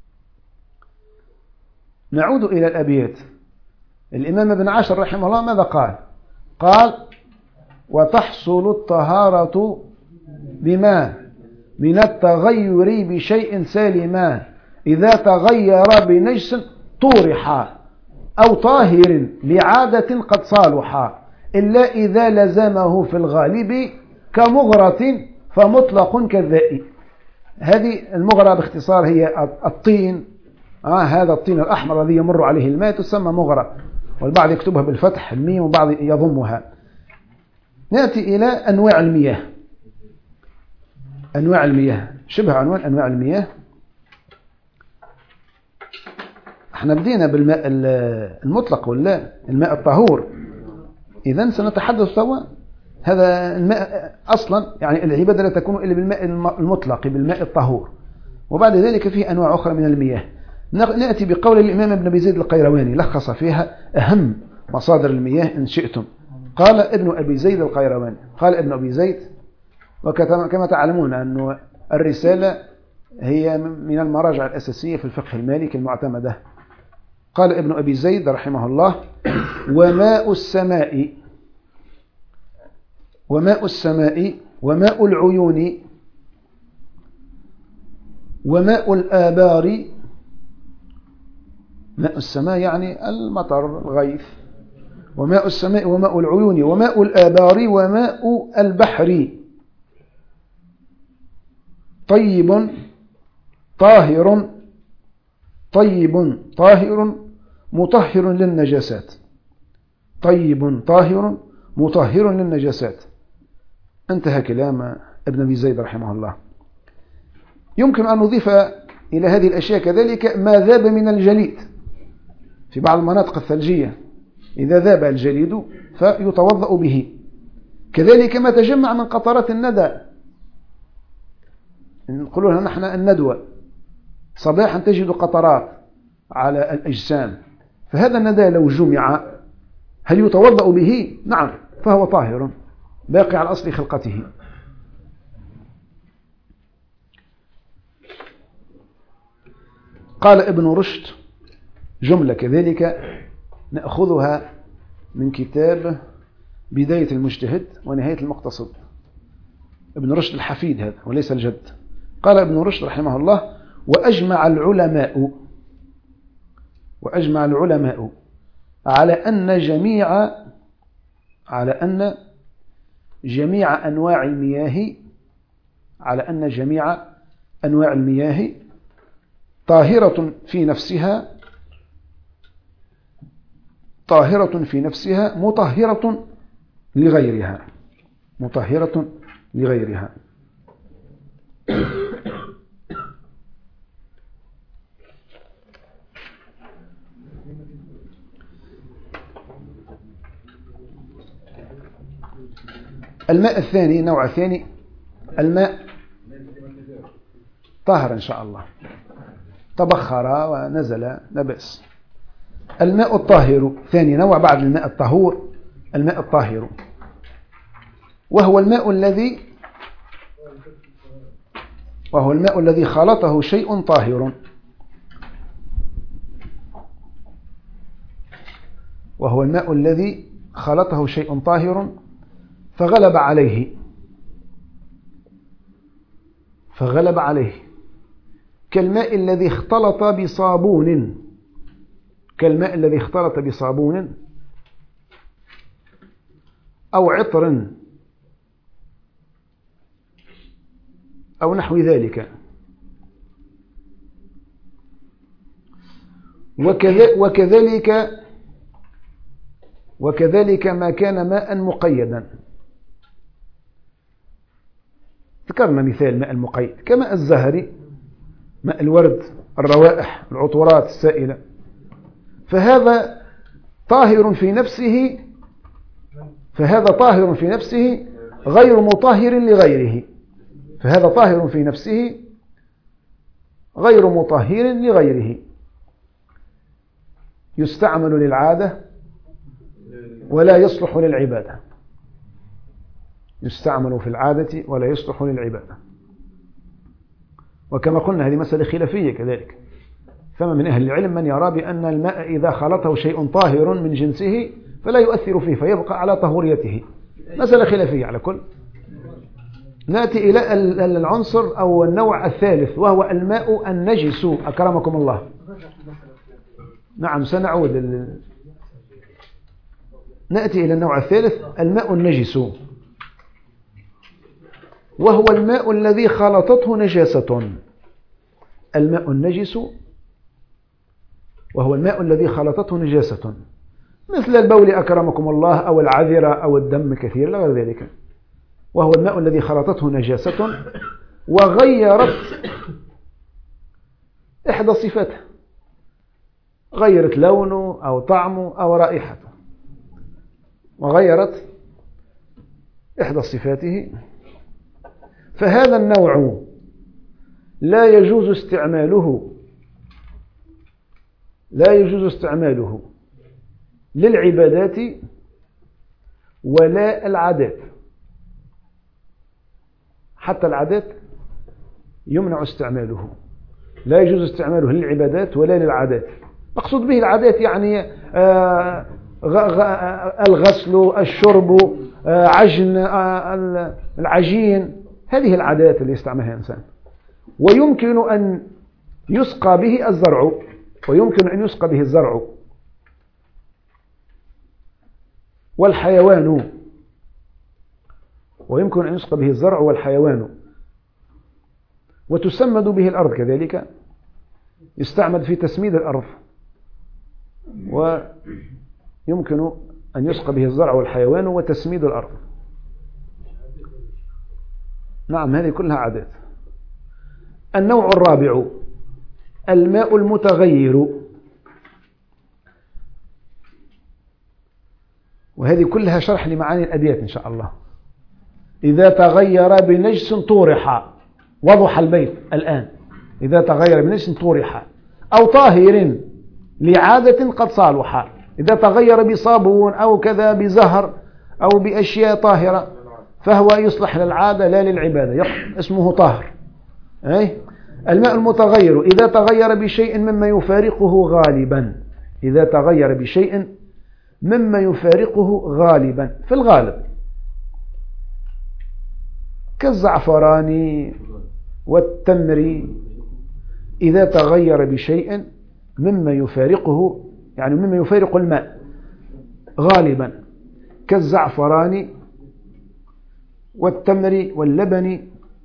نعود إلى الأبيات. الإمام ابن عاشر رحمه الله ماذا قال؟ قال وتحصل الطهارة بما من التغير بشيء سالما إذا تغير بنجس طورحا أو طاهر لعادة قد صالحا إلا إذا لزمه في الغالب كمغرة فمطلق كالذائي. هذه المغرة باختصار هي الطين، هذا الطين الأحمر الذي يمر عليه الماء تسمى مغرة، والبعض يكتبها بالفتح الميم وبعض يضمها. نأتي إلى أنواع المياه. أنواع المياه شبه عنوان أنواع المياه. احنا بدينا بالماء المطلق ولا الماء الطهور، إذن سنتحدث سوا. هذا الماء أصلا يعني العبادة لا تكون إلا بالماء المطلق، بالماء الطهور، وبعد ذلك فيه أنواع أخرى من المياه. نأتي بقول الإمام ابن أبي زيد القيرواني، لخص فيها أهم مصادر المياه إن شئتم. قال ابن أبي زيد القيرواني، قال ابن أبي زيد، وكما تعلمون أن الرسالة هي من المراجع الأساسية في الفقه المالكي المعتمدة. قال ابن أبي زيد رحمه الله: وماء السماء وماء العيون وماء الآبار. ماء السماء يعني المطر الغيث، وماء السماء وماء العيون وماء الآبار وماء البحر طيب طاهر مطهر للنجاسات. طيب طاهر مطهر للنجاسات. انتهى كلام ابن أبي زيد رحمه الله. يمكن أن نضيف إلى هذه الأشياء كذلك ما ذاب من الجليد في بعض المناطق الثلجية، إذا ذاب الجليد فيتوضأ به. كذلك ما تجمع من قطرات الندى، نقولون نحن الندوة، صباحا تجد قطرات على الأجسام، فهذا الندى لو جمع هل يتوضأ به؟ نعم، فهو طاهر باقي على أصل خلقته. قال ابن رشد جملة كذلك نأخذها من كتاب بداية المجتهد ونهاية المقتصد، ابن رشد الحفيد هذا وليس الجد. قال ابن رشد رحمه الله: وأجمع العلماء على أن جميع أنواع المياه طاهرة في نفسها مطهرة لغيرها. الماء الثاني، نوع ثاني، الماء طاهر إن شاء الله، تبخر ونزل لا بأس. الماء الطاهر ثاني نوع بعد الماء الطهور، الماء الطاهر، وهو الماء الذي خلطه شيء طاهر، فغلب عليه كالماء الذي اختلط بصابون أو عطر أو نحو ذلك. وكذلك ما كان ماء مقيدا. ذكرنا مثال ماء المقيد كماء الزهر، ماء الورد، الروائح، العطورات السائلة، فهذا طاهر في نفسه غير مطهر لغيره. يستعمل للعادة ولا يصلح للعبادة. يستعمل في العادة ولا يصلح للعبادة. وكما قلنا هذه مسألة خلافية كذلك، فما من أهل العلم من يرى بأن الماء إذا خلطه شيء طاهر من جنسه فلا يؤثر فيه فيبقى على طهوريته. مسألة خلافية على كل. نأتي إلى العنصر أو النوع الثالث، وهو الماء النجس. أكرمكم الله. نعم سنعود. نأتي إلى النوع الثالث، الماء النجس، وهو الماء الذي خلطته نجاسة. الماء النجس وهو الماء الذي خلطته نجاسة، مثل البول أكرمكم الله، أو العذرة، أو الدم كثير لا غير ذلك. وهو الماء الذي خلطته نجاسة وغيرت إحدى صفاته، غيرت لونه أو طعمه أو رائحته، وغيرت إحدى صفاته، فهذا النوع لا يجوز استعماله للعبادات ولا العادات. حتى العادات يمنع استعماله، لا يجوز استعماله للعبادات ولا للعادات. مقصود به العادات يعني الغسل، الشرب، عجن العجين، هذه العادات اللي يستعملها الإنسان. ويمكن أن يسقى به الزرع، ويمكن أن يسقى به الزرع والحيوان، ويمكن أن يسقى به الزرع والحيوان، وتسمد به الأرض كذلك، يستعمل في تسميد الأرض، ويمكن أن يسقى به الزرع والحيوان وتسميد الأرض. نعم، هذه كلها عادات. النوع الرابع الماء المتغير، وهذه كلها شرح لمعاني الأبيات إن شاء الله. إذا تغير بنجس طورح، وضح البيت الآن، إذا تغير بنجس طورح أو طاهر لعادة قد صالح. إذا تغير بصابون أو كذا بزهر أو بأشياء طاهرة فهو يصلح للعادة لا للعبادة، اسمه طاهر. الماء المتغير إذا تغير بشيء مما يفارقه غالبا، إذا تغير بشيء مما يفارقه غالبا، في الغالب كالزعفران والتمر، إذا تغير بشيء مما يفارقه، يعني مما يفارق الماء غالبا، كالزعفران والتمر واللبن،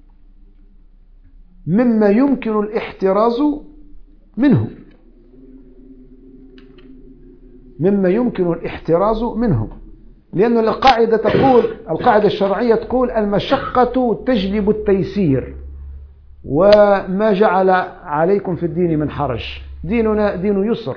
مما يمكن الاحتراز منه، مما يمكن الاحتراز منه، لأن القاعدة تقول، القاعدة الشرعية تقول المشقة تجلب التيسير، وما جعل عليكم في الدين من حرج، ديننا دين يسر.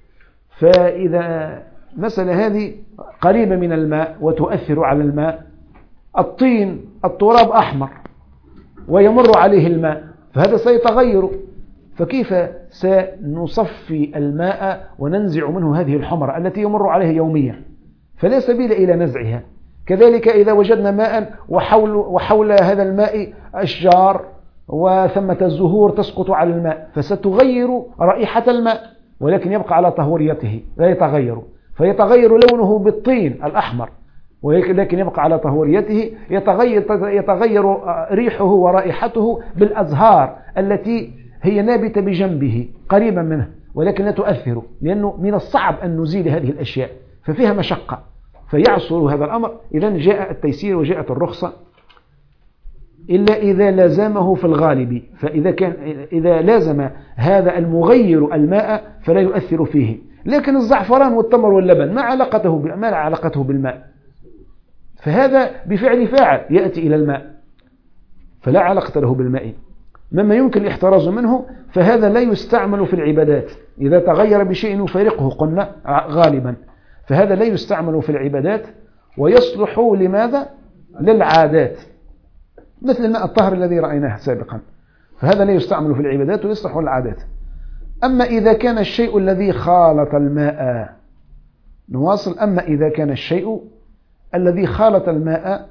فإذا مسألة هذه قريبة من الماء وتؤثر على الماء، الطين التراب أحمر ويمر عليه الماء، فهذا سيتغير، فكيف سنصفي الماء وننزع منه هذه الحمرة التي يمر عليه يوميا؟ فلا سبيل إلى نزعها. كذلك إذا وجدنا ماء وحول هذا الماء أشجار وثمة زهور تسقط على الماء، فستغير رائحة الماء، ولكن يبقى على طهوريته لا يتغير، فيتغير لونه بالطين الأحمر، ولكن يبقى على طهوريته، يتغير ريحه ورائحته بالأزهار التي هي نابتة بجنبه قريبا منه، ولكن لا تؤثر، لأنه من الصعب أن نزيل هذه الأشياء، ففيها مشقة، فيعصر هذا الأمر. إذن جاء التيسير وجاءت الرخصة، إلا إذا لازمه في الغالب، إذا لازم هذا المغير الماء فلا يؤثر فيه. لكن الزعفران والتمر واللبن ما علاقته بالماء، فهذا بفعل فاعل يأتي إلى الماء، فلا علاقة له بالماء. مما يمكن الاحتراز منه فهذا لا يستعمل في العبادات، إذا تغير بشيء يفارقه قلنا غالبا، فهذا لا يستعمل في العبادات، ويصلح لماذا؟ للعادات، مثل الماء الطهر الذي رأيناه سابقا، فهذا لا يستعمل في العبادات ويصلح للعادات. أما إذا كان الشيء الذي خالط الماء، نواصل، أما إذا كان الشيء الذي خالط الماء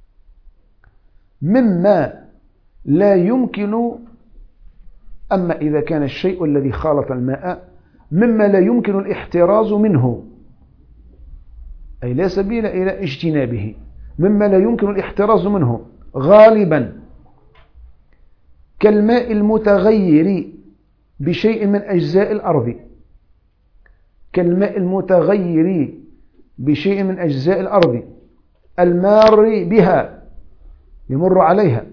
مما لا يمكن، أما إذا كان الشيء الذي خالط الماء مما لا يمكن الاحتراز منه، أي لا سبيل إلى اجتنابه، مما لا يمكن الاحتراز منه غالبا، كالماء المتغير بشيء من أجزاء الأرض، كالماء المتغير بشيء من أجزاء الأرض، المار بها يمر عليها،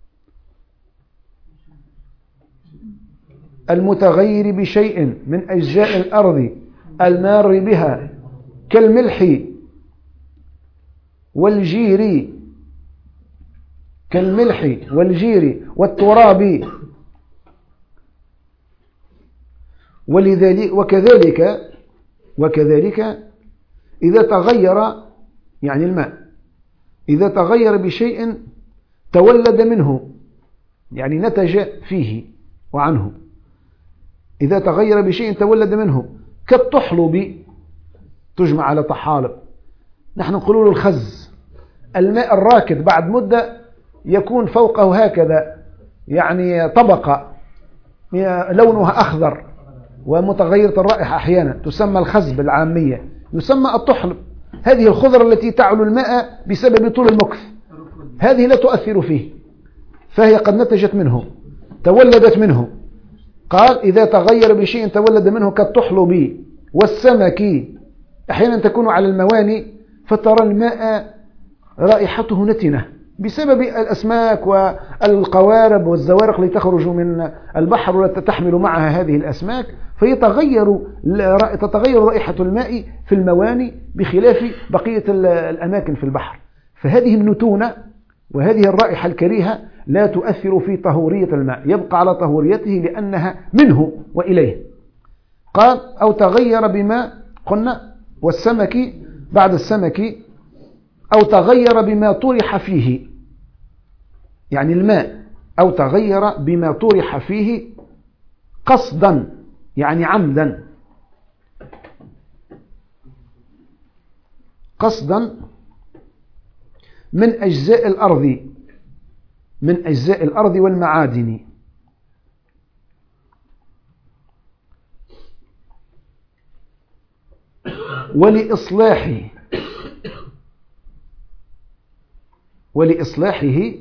المتغير بشيء من أجزاء الأرض المار بها، كالملح والجير، كالملح والجير والتراب، وكذلك إذا تغير، يعني الماء إذا تغير بشيء تولد منه، يعني نتج فيه وعنه، إذا تغير بشيء تولد منه، كالطحلب، تجمع على طحالب، نحن نقول له الخز، الماء الراكد بعد مدة يكون فوقه هكذا يعني طبقة لونها أخضر، ومتغيرة الرائحة أحيانا تسمى الخزب العامية، يسمى الطحلب. هذه الخضرة التي تعلو الماء بسبب طول المكث، هذه لا تؤثر فيه، فهي قد نتجت منه، تولدت منه. قال إذا تغير بشيء تولد منه كالطحلب والسمك. أحيانا تكون على المواني فترى الماء رائحته نتنة بسبب الأسماك والقوارب والزوارق التي تخرج من البحر والتي تحمل معها هذه الأسماك، تتغير رائحة الماء في المواني بخلاف بقية الأماكن في البحر. فهذه النتونة وهذه الرائحة الكريهة لا تؤثر في طهورية الماء، يبقى على طهوريته لأنها منه وإليه. قال أو تغير بما قلنا والسمك بعد السمك، أو تغير بما طرح فيه، يعني الماء أو تغير بما طرح فيه قصدا يعني عمدا، قصدا من أجزاء الأرض والمعادن، ولإصلاحه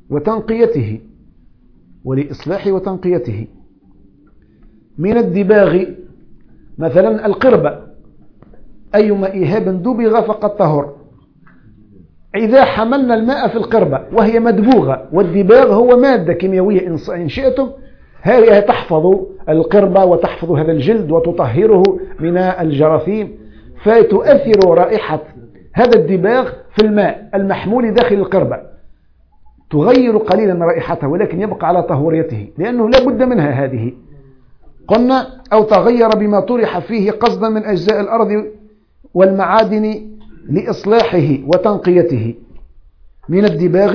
وتنقيته من الدباغ، مثلا القربة أيما إيهاب دبغ فقد طهر. إذا حملنا الماء في القربة وهي مدبوغة، والدباغ هو مادة كيميائية إن شئتم، هذه تحفظ القربة وتحفظ هذا الجلد وتطهره من الجراثيم، فتؤثر رائحة هذا الدباغ في الماء المحمول داخل القربة، تغير قليلا رائحته ولكن يبقى على طهوريته لأنه لا بد منها. هذه قلنا أو تغير بما طرح فيه قصدا من أجزاء الأرض والمعادن لإصلاحه وتنقيته، من الدباغ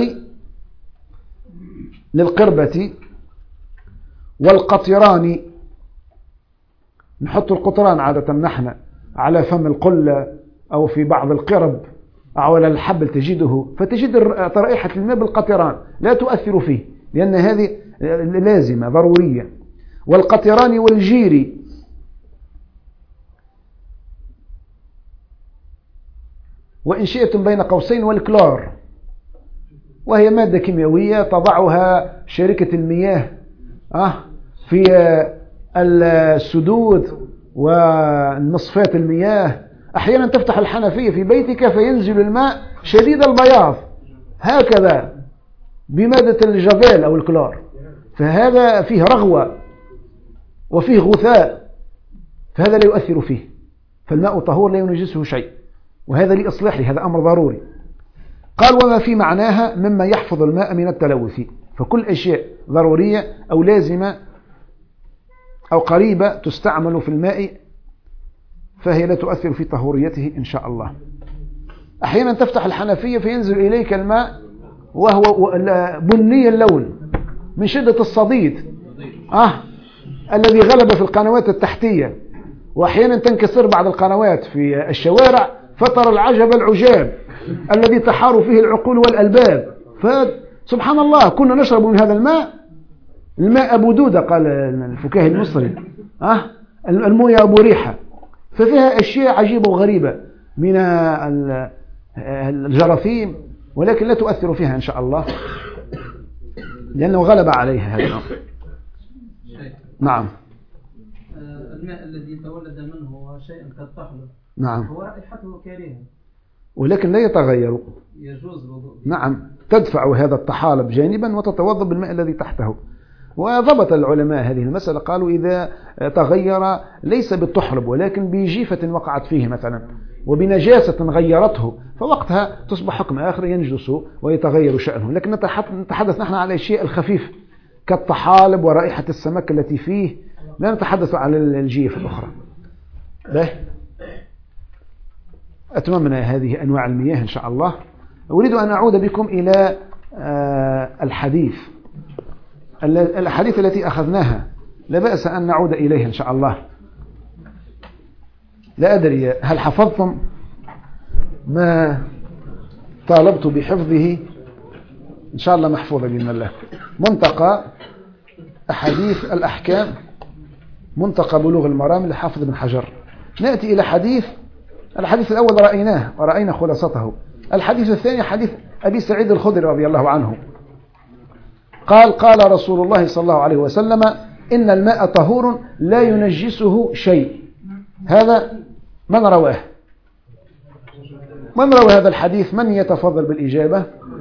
للقربة والقطران. نحط القطران عادة نحن على فم القلة أو في بعض القرب أو على الحبل تجده، فتجد رائحة الماء بالقطران لا تؤثر فيه لأن هذه لازمة ضرورية. والقطران والجير، وإن شئتم بين قوسين والكلور، وهي مادة كيميائية تضعها شركة المياه في السدود والمصفات المياه. أحيانا تفتح الحنفية في بيتك فينزل الماء شديد البياض هكذا بمادة الجافيل أو الكلور، فهذا فيه رغوة وفيه غثاء، فهذا لا يؤثر فيه، فالماء طهور لا ينجسه شيء، وهذا لإصلاحه، هذا أمر ضروري. قال وما في معناها مما يحفظ الماء من التلوث، فكل أشياء ضرورية أو لازمة أو قريبة تستعمل في الماء فهي لا تؤثر في طهوريته إن شاء الله. أحيانا تفتح الحنفية فينزل إليك الماء وهو بني اللون من شدة الصديد الذي غلب في القنوات التحتية، وأحيانا تنكسر بعض القنوات في الشوارع فترى العجب العجاب الذي تحار فيه العقول والألباب. فسبحان الله كنا نشرب من هذا الماء أبو دودة قال الفكاهي المصري الموية أبو ريحة، ففيها أشياء عجيبة وغريبة من الجراثيم ولكن لا تؤثر فيها إن شاء الله لأنه غلب عليها هذا الأمر. نعم. الماء الذي تولد منه شيء كالطحلب نعم هو رائحته كريهة ولكن لا يتغير، يجوز الوضوء. نعم، تدفع هذا الطحالب جانبا وتتوضا بالماء الذي تحته. وضبط العلماء هذه المسألة، قالوا إذا تغير ليس بالطحلب ولكن بجيفة وقعت فيه مثلا وبنجاسة غيرته، فوقتها تصبح حكم آخر ينجس ويتغير شأنه. لكن نتحدث نحن على الشيء الخفيف كالطحالب ورائحة السمك التي فيه، لا نتحدث على الجيف الأخرى. أتممنا هذه أنواع المياه إن شاء الله. أريد أن أعود بكم إلى الأحاديث التي أخذناها، لا بأس أن نعود إليها إن شاء الله. لا أدري هل حفظتم ما طالبت بحفظه؟ إن شاء الله محفوظة بإذن الله. منتقى أحاديث الأحكام منتقى بلوغ المرام لحافظ بن حجر. نأتي إلى الحديث الأول رأيناه ورأينا خلاصته. الحديث الثاني حديث أبي سعيد الخدري رضي الله عنه قال رسول الله صلى الله عليه وسلم إن الماء طهور لا ينجسه شيء. هذا من رواه؟ من روى هذا الحديث؟ من يتفضل بالإجابة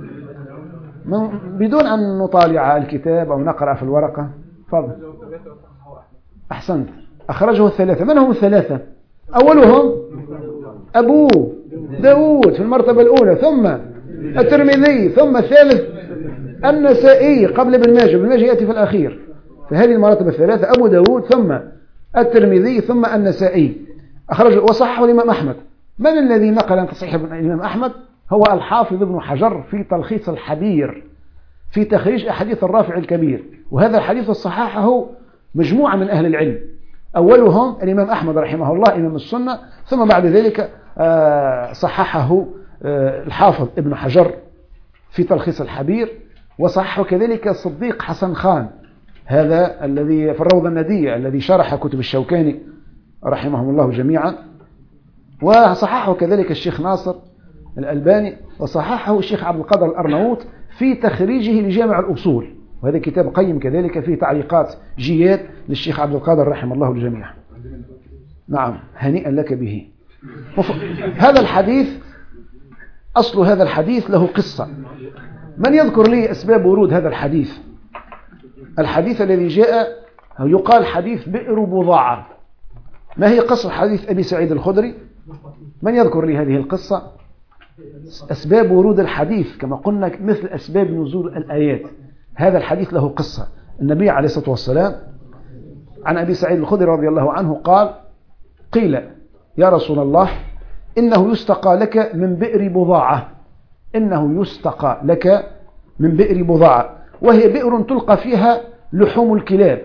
بدون أن نطالع الكتاب أو نقرأ في الورقة؟ فضل. أحسنت. أخرجه الثلاثة. من هم الثلاثة؟ أولهم أبو داود في المرتبة الأولى، ثم الترمذي، ثم الثالث النسائي قبل ابن ماجه. ابن ماجه يأتي في الأخير. فهذه المراتب الثلاثة: أبو داود ثم الترمذي ثم النسائي. أخرجه وصححه الإمام أحمد. من الذي نقل عن تصحيح الإمام أحمد؟ هو الحافظ ابن حجر في تلخيص الحبير في تخريج أحاديث الرافع الكبير. وهذا الحديث صححه مجموعة من أهل العلم، أولهم الإمام أحمد رحمه الله إمام السنة، ثم بعد ذلك صححه الحافظ ابن حجر في تلخيص الحبير، وصححه كذلك الصديق حسن خان، هذا الذي في الروضة الندية الذي شرح كتب الشوكاني رحمهم الله جميعا، وصححه كذلك الشيخ ناصر الألباني، وصححه الشيخ عبد القادر الأرناؤوط في تخريجه لجامع الأصول، وهذا كتاب قيم كذلك فيه تعليقات جياد للشيخ عبد القادر رحمه الله الجميع. نعم، هنيئا لك به. هذا الحديث، أصل هذا الحديث له قصة. من يذكر لي أسباب ورود هذا الحديث؟ الحديث الذي جاء يقال حديث بئر بضاعة. ما هي قصة حديث أبي سعيد الخدري؟ من يذكر لي هذه القصة؟ أسباب ورود الحديث كما قلنا مثل أسباب نزول الآيات. هذا الحديث له قصة. النبي عليه الصلاة والسلام عن أبي سعيد الخدري رضي الله عنه قال: قيل يا رسول الله إنه يستقى لك من بئر بضاعة. إنه يستقى لك من بئر بضاعة، وهي بئر تلقى فيها لحوم الكلاب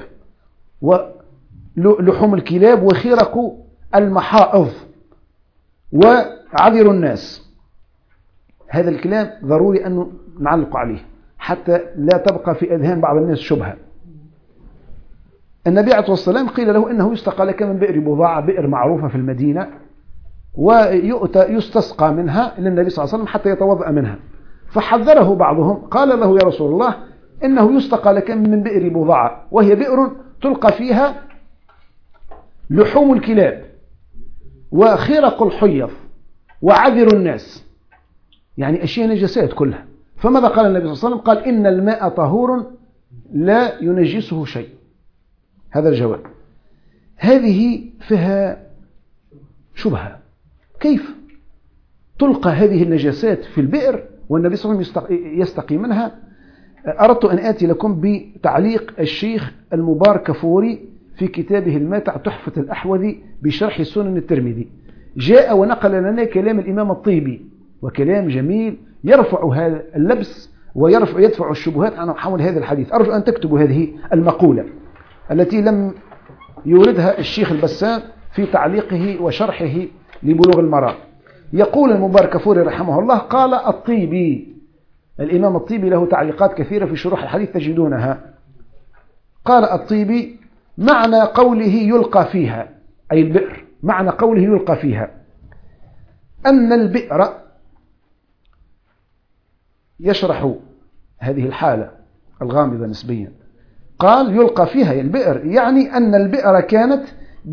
وخرق المحائض وعذر الناس. هذا الكلام ضروري أن نعلق عليه حتى لا تبقى في أذهان بعض الناس شبهة. النبي عليه الصلاة والسلام قيل له إنه يستقى لك من بئر بضاعة، بئر معروفة في المدينة، ويستسقى منها للنبي صلى الله عليه وسلم حتى يتوضأ منها. فحذره بعضهم قال له: يا رسول الله إنه يستقى لك من بئر بضاعة، وهي بئر تلقى فيها لحوم الكلاب وخرق الحيض وعذر الناس، يعني أشياء نجسات كلها. فماذا قال النبي صلى الله عليه وسلم؟ قال: إن الماء طهور لا ينجسه شيء. هذا الجواب. هذه فيها شبهة، كيف تلقى هذه النجاسات في البئر والنبي صلى الله عليه وسلم يستقي منها؟ أردت أن آتي لكم بتعليق الشيخ المبارك كفوري في كتابه الماتع تحفة الأحوذي بشرح سنن الترمذي. جاء ونقل لنا كلام الإمام الطيبي، وكلام جميل يرفع هذا اللبس ويدفع الشبهات عن حول هذا الحديث. أرجو أن تكتبوا هذه المقولة التي لم يوردها الشيخ البسام في تعليقه وشرحه لبلوغ المرام. يقول المبارك كفوري رحمه الله: قال الطيبي، الإمام الطيبي له تعليقات كثيرة في شروح الحديث تجدونها. قال الطيبي: معنى قوله يلقى فيها، أي البئر، معنى قوله يلقى فيها أن البئر، يشرح هذه الحالة الغامضة نسبيا، قال يلقى فيها البئر، يعني أن البئر كانت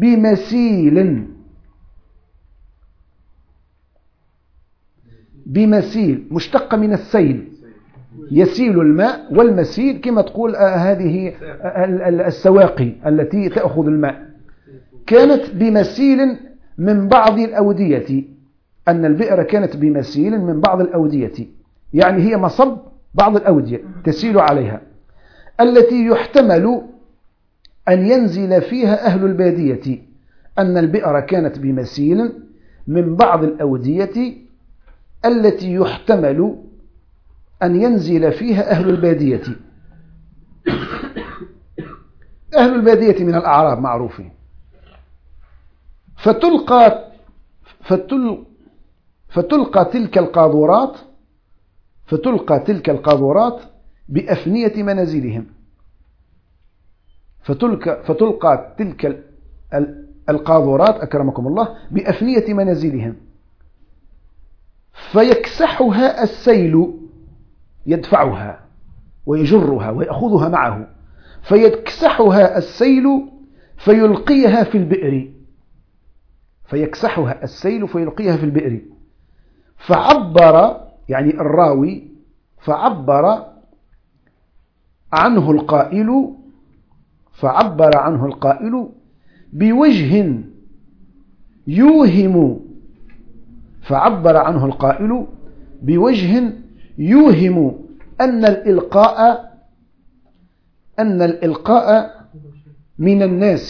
بمسيل مشتق من السيل، يسيل الماء، والمسيل كما تقول هذه السواقي التي تأخذ الماء، كانت بمسيل من بعض الأودية. أن البئر كانت بمسيل من بعض الأودية، يعني هي مصب بعض الأودية تسيل عليها، التي يحتمل أن ينزل فيها أهل البادية. أن البئر كانت بمسيل من بعض الأودية التي يحتمل أن ينزل فيها أهل البادية. أهل البادية من الأعراب معروفين. فتلقى تلك القاذورات بأفنية منازلهم. فتلقى تلك القاذورات أكرمكم الله بأفنية منازلهم، فيكسحها السيل، يدفعها ويجرها ويأخذها معه، فيكسحها السيل فيلقيها في البئر، فيكسحها السيل فيلقيها في البئر. فعبر يعني الراوي، فعبر عنه القائل بوجه يوهم، فعبر عنه القائل بوجه يوهم أن الإلقاء من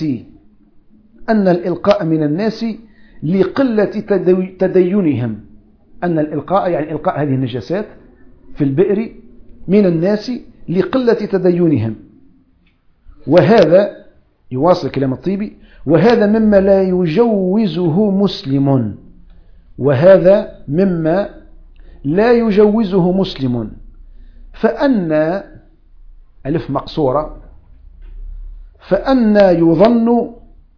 الناس لقلة تدينهم، أن الإلقاء يعني إلقاء هذه النجاسات في البئر من الناس لقلة تدينهم. وهذا يواصل كلام الطيبي: وهذا مما لا يجوزه مسلم، وهذا مما لا يجوزه مسلم. فأن ألف مقصورة، فأن يظن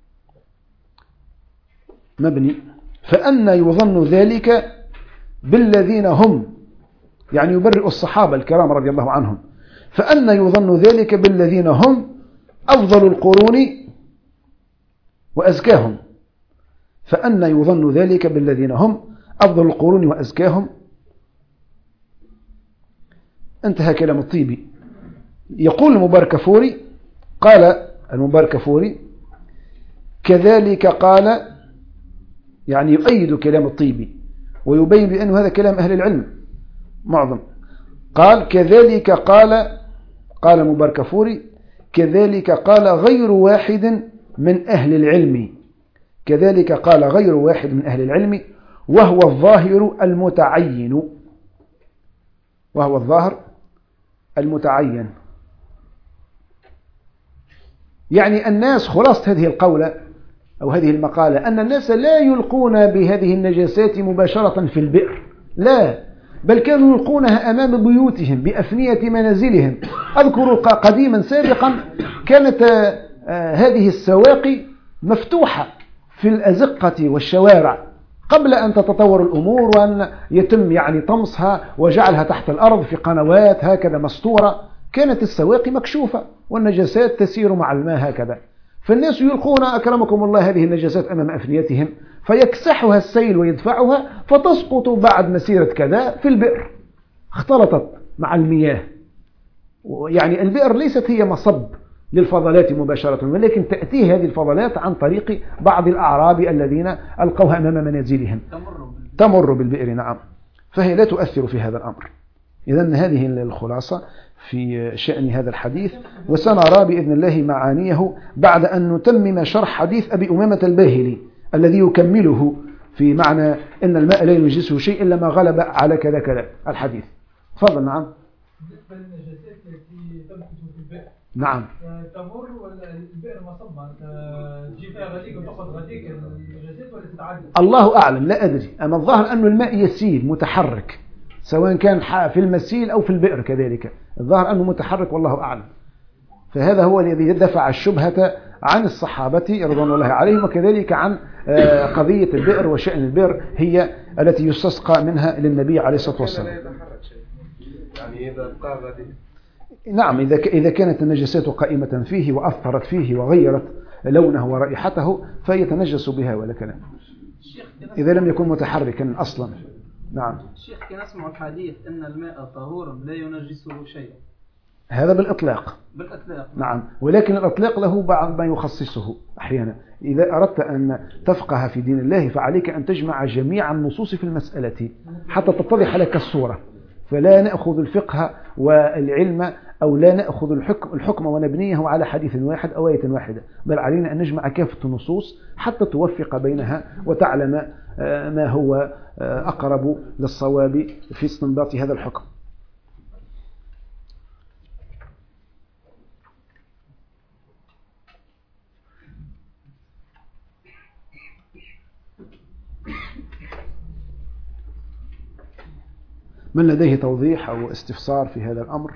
مبني، فأن يظن ذلك بالذين هم، يعني يبرئ الصحابة الكرام رضي الله عنهم، فأن يظن ذلك بالذين هم أفضل القرون وأزكاهم، فأن يظن ذلك بالذين هم أفضل القرون وأزكاهم. انتهى كلام الطيبي. يقول المباركفوري، قال المباركفوري: كذلك قال، يعني يؤيد كلام الطيبي ويبين بأن هذا كلام أهل العلم معظم. قال: كذلك قال المباركفوري: كذلك قال غير واحد من أهل العلم، كذلك قال غير واحد من أهل العلم، وهو الظاهر المتعين، وهو الظاهر المتعين. يعني الناس، خلاصة هذه القولة أو هذه المقالة، أن الناس لا يلقون بهذه النجاسات مباشرة في البئر، لا، بل كانوا يلقونها أمام بيوتهم بأفنية منازلهم. أذكر قديما سابقا كانت هذه السواقي مفتوحة في الأزقة والشوارع قبل أن تتطور الأمور وأن يتم يعني طمسها وجعلها تحت الأرض في قنوات هكذا مستورة. كانت السواقي مكشوفة والنجاسات تسير مع الماء هكذا، فالناس يلقون أكرمكم الله هذه النجاسات أمام أفنيتهم، فيكسحها السيل ويدفعها، فتسقط بعد مسيرة كذا في البئر، اختلطت مع المياه. يعني البئر ليست هي مصب للفضلات مباشرة، ولكن تأتيه هذه الفضلات عن طريق بعض الأعراب الذين ألقوها أمام منازلهم، تمر بالبئر. نعم، فهي لا تؤثر في هذا الأمر. إذن هذه الخلاصة في شأن هذا الحديث، وسنرى بإذن الله معانيه بعد أن نتمم شرح حديث أبي أمامة الباهلي الذي يكمله في معنى أن الماء لا ينجسه شيء إلا ما غلب على كذا كذا الحديث. تفضل. نعم. بالنسبة للنجاسات التي تمكث في البئر، نعم، تمر ولا البئر مصبة تجي فيها غديك وتأخذ غديك النجاسات ولا تتعدى؟ الله أعلم، لا أدري. أما الظاهر أن الماء يسيل متحرك، سواء كان في المسيل أو في البئر كذلك، الظاهر أنه متحرك والله أعلم. فهذا هو الذي دفع الشبهة عن الصحابة رضوان الله عليهم، وكذلك عن قضية البئر وشأن البئر هي التي يستسقى منها للنبي عليه الصلاة والسلام. يعني إذا بقى نعم، إذا كانت النجاسات قائمة فيه وأثرت فيه وغيرت لونه ورائحته فيتنجس بها ولا كلام، إذا لم يكن متحركا أصلا. نعم. الشيخ كان اسمع الحديث أن الماء طهور لا ينجسه شيء، هذا بالإطلاق. نعم، ولكن الإطلاق له بعض ما يخصصه أحيانا. إذا أردت أن تفقه في دين الله فعليك أن تجمع جميع النصوص في المسألة حتى تتضح لك الصورة، فلا نأخذ الفقه والعلم أو لا نأخذ الحكم ونبنيه على حديث واحد أو آية واحدة، بل علينا أن نجمع كافة النصوص حتى توفق بينها وتعلم ما هو أقرب للصواب في استنباط هذا الحكم. من لديه توضيح أو استفسار في هذا الأمر؟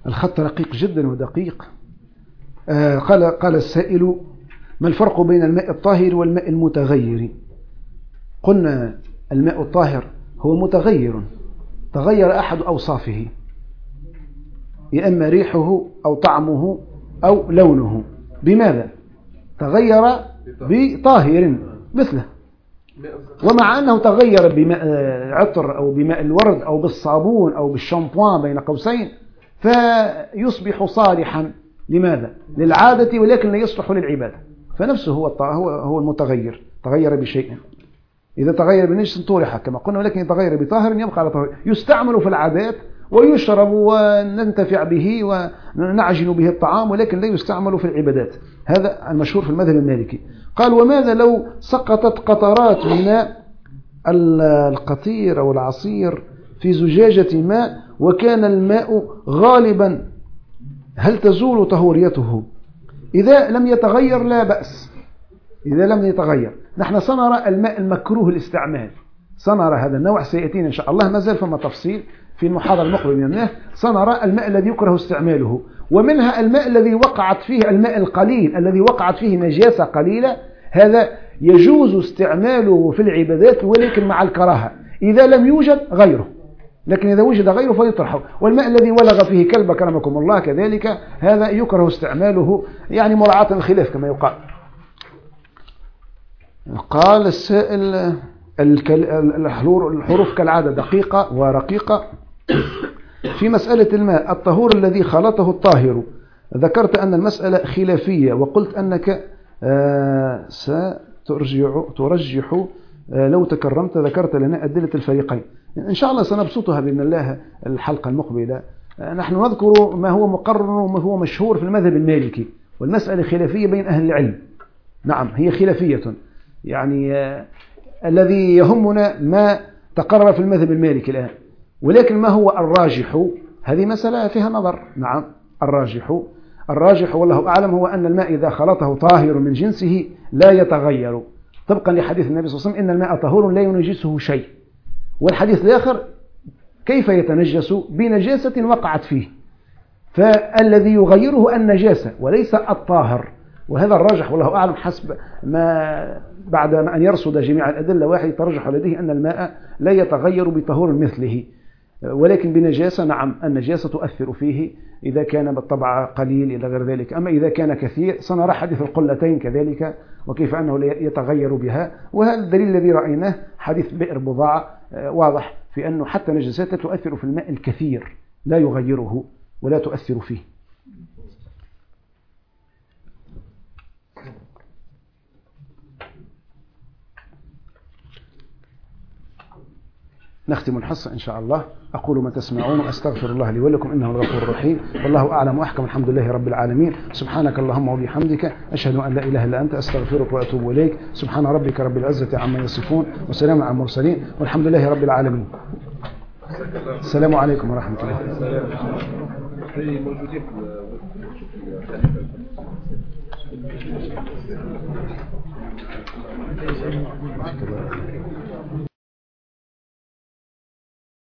الخط رقيق جدا ودقيق. قال السائل: ما الفرق بين الماء الطاهر والماء المتغير؟ قلنا الماء الطاهر هو متغير، تغير أحد أوصافه، يا إما ريحه أو طعمه أو لونه. بماذا؟ تغير بطاهر مثله، ومع أنه تغير بماء عطر أو بماء الورد أو بالصابون أو بالشامبوان بين قوسين، فيصبح صالحا لماذا؟ للعادة، ولكن لا يصلح للعبادة. فنفسه هو المتغير، تغير بشيء. إذا تغير بنجس طرح كما قلنا، ولكن يتغير بطاهر يبقى على طاهر، يستعمل في العادات ويشرب وننتفع به ونعجن به الطعام، ولكن لا يستعمل في العبادات. هذا المشهور في المذهب المالكي. قال: وماذا لو سقطت قطرات من القطير أو العصير في زجاجة ماء وكان الماء غالبا، هل تزول طهوريته؟ إذا لم يتغير لا بأس. إذا لم يتغير، نحن سنرى الماء المكروه الاستعمال، سنرى هذا النوع سيأتينا إن شاء الله، ما زال فما تفصيل في المحاضرة المقبل من الناس. سنرى الماء الذي يكره استعماله، ومنها الماء الذي وقعت فيه، الماء القليل الذي وقعت فيه نجاسة قليلة، هذا يجوز استعماله في العبادات ولكن مع الكراهة إذا لم يوجد غيره، لكن إذا وجد غيره فيطرحه. والماء الذي ولغ فيه كلب كرمكم الله كذلك، هذا يكره استعماله، يعني مراعاة الخلاف كما يقال. قال السائل: الحروف كالعادة دقيقة ورقيقة. في مسألة الماء الطهور الذي خلطه الطاهر، ذكرت أن المسألة خلافية، وقلت أنك سترجح لو تكرمت ذكرت لنا أدلة الفريقين. إن شاء الله سنبسطها بإذن الله الحلقة المقبلة. نحن نذكر ما هو مقرر وما هو مشهور في المذهب المالكي، والمسألة خلافية بين أهل العلم. نعم هي خلافية، يعني الذي يهمنا ما تقرر في المذهب المالكي الآن، ولكن ما هو الراجح؟ هذه مسألة فيها نظر. نعم الراجح والله أعلم هو أن الماء إذا خلطه طاهر من جنسه لا يتغير، طبقا لحديث النبي صلى الله عليه وسلم: إن الماء طهور لا ينجسه شيء. والحديث الآخر: كيف يتنجس؟ بنجاسة وقعت فيه. فالذي يغيره النجاسة وليس الطاهر، وهذا الراجح والله أعلم حسب ما بعد أن يرصد جميع الأدلة. واحد يترجح لديه أن الماء لا يتغير بطهور مثله، ولكن بنجاسة. نعم النجاسة تؤثر فيه إذا كان بالطبع قليل إلى غير ذلك. أما إذا كان كثير سنرى حديث القلتين كذلك، وكيف أنه يتغير بها. وهذا الدليل الذي رأيناه حديث بئر بضاعة واضح في أنه حتى نجاسته تؤثر في الماء الكثير لا يغيره ولا تؤثر فيه. نختم الحصة إن شاء الله. أقول ما تسمعون وأستغفر الله لي ولكم إنه الغفور الرحيم، والله أعلم وأحكم. الحمد لله رب العالمين. سبحانك اللهم وبحمدك، أشهد أن لا إله إلا أنت، أستغفرك وأتوب إليك. سبحان ربك رب العزة عما يصفون، وسلام على المرسلين، والحمد لله رب العالمين. السلام عليكم ورحمة الله.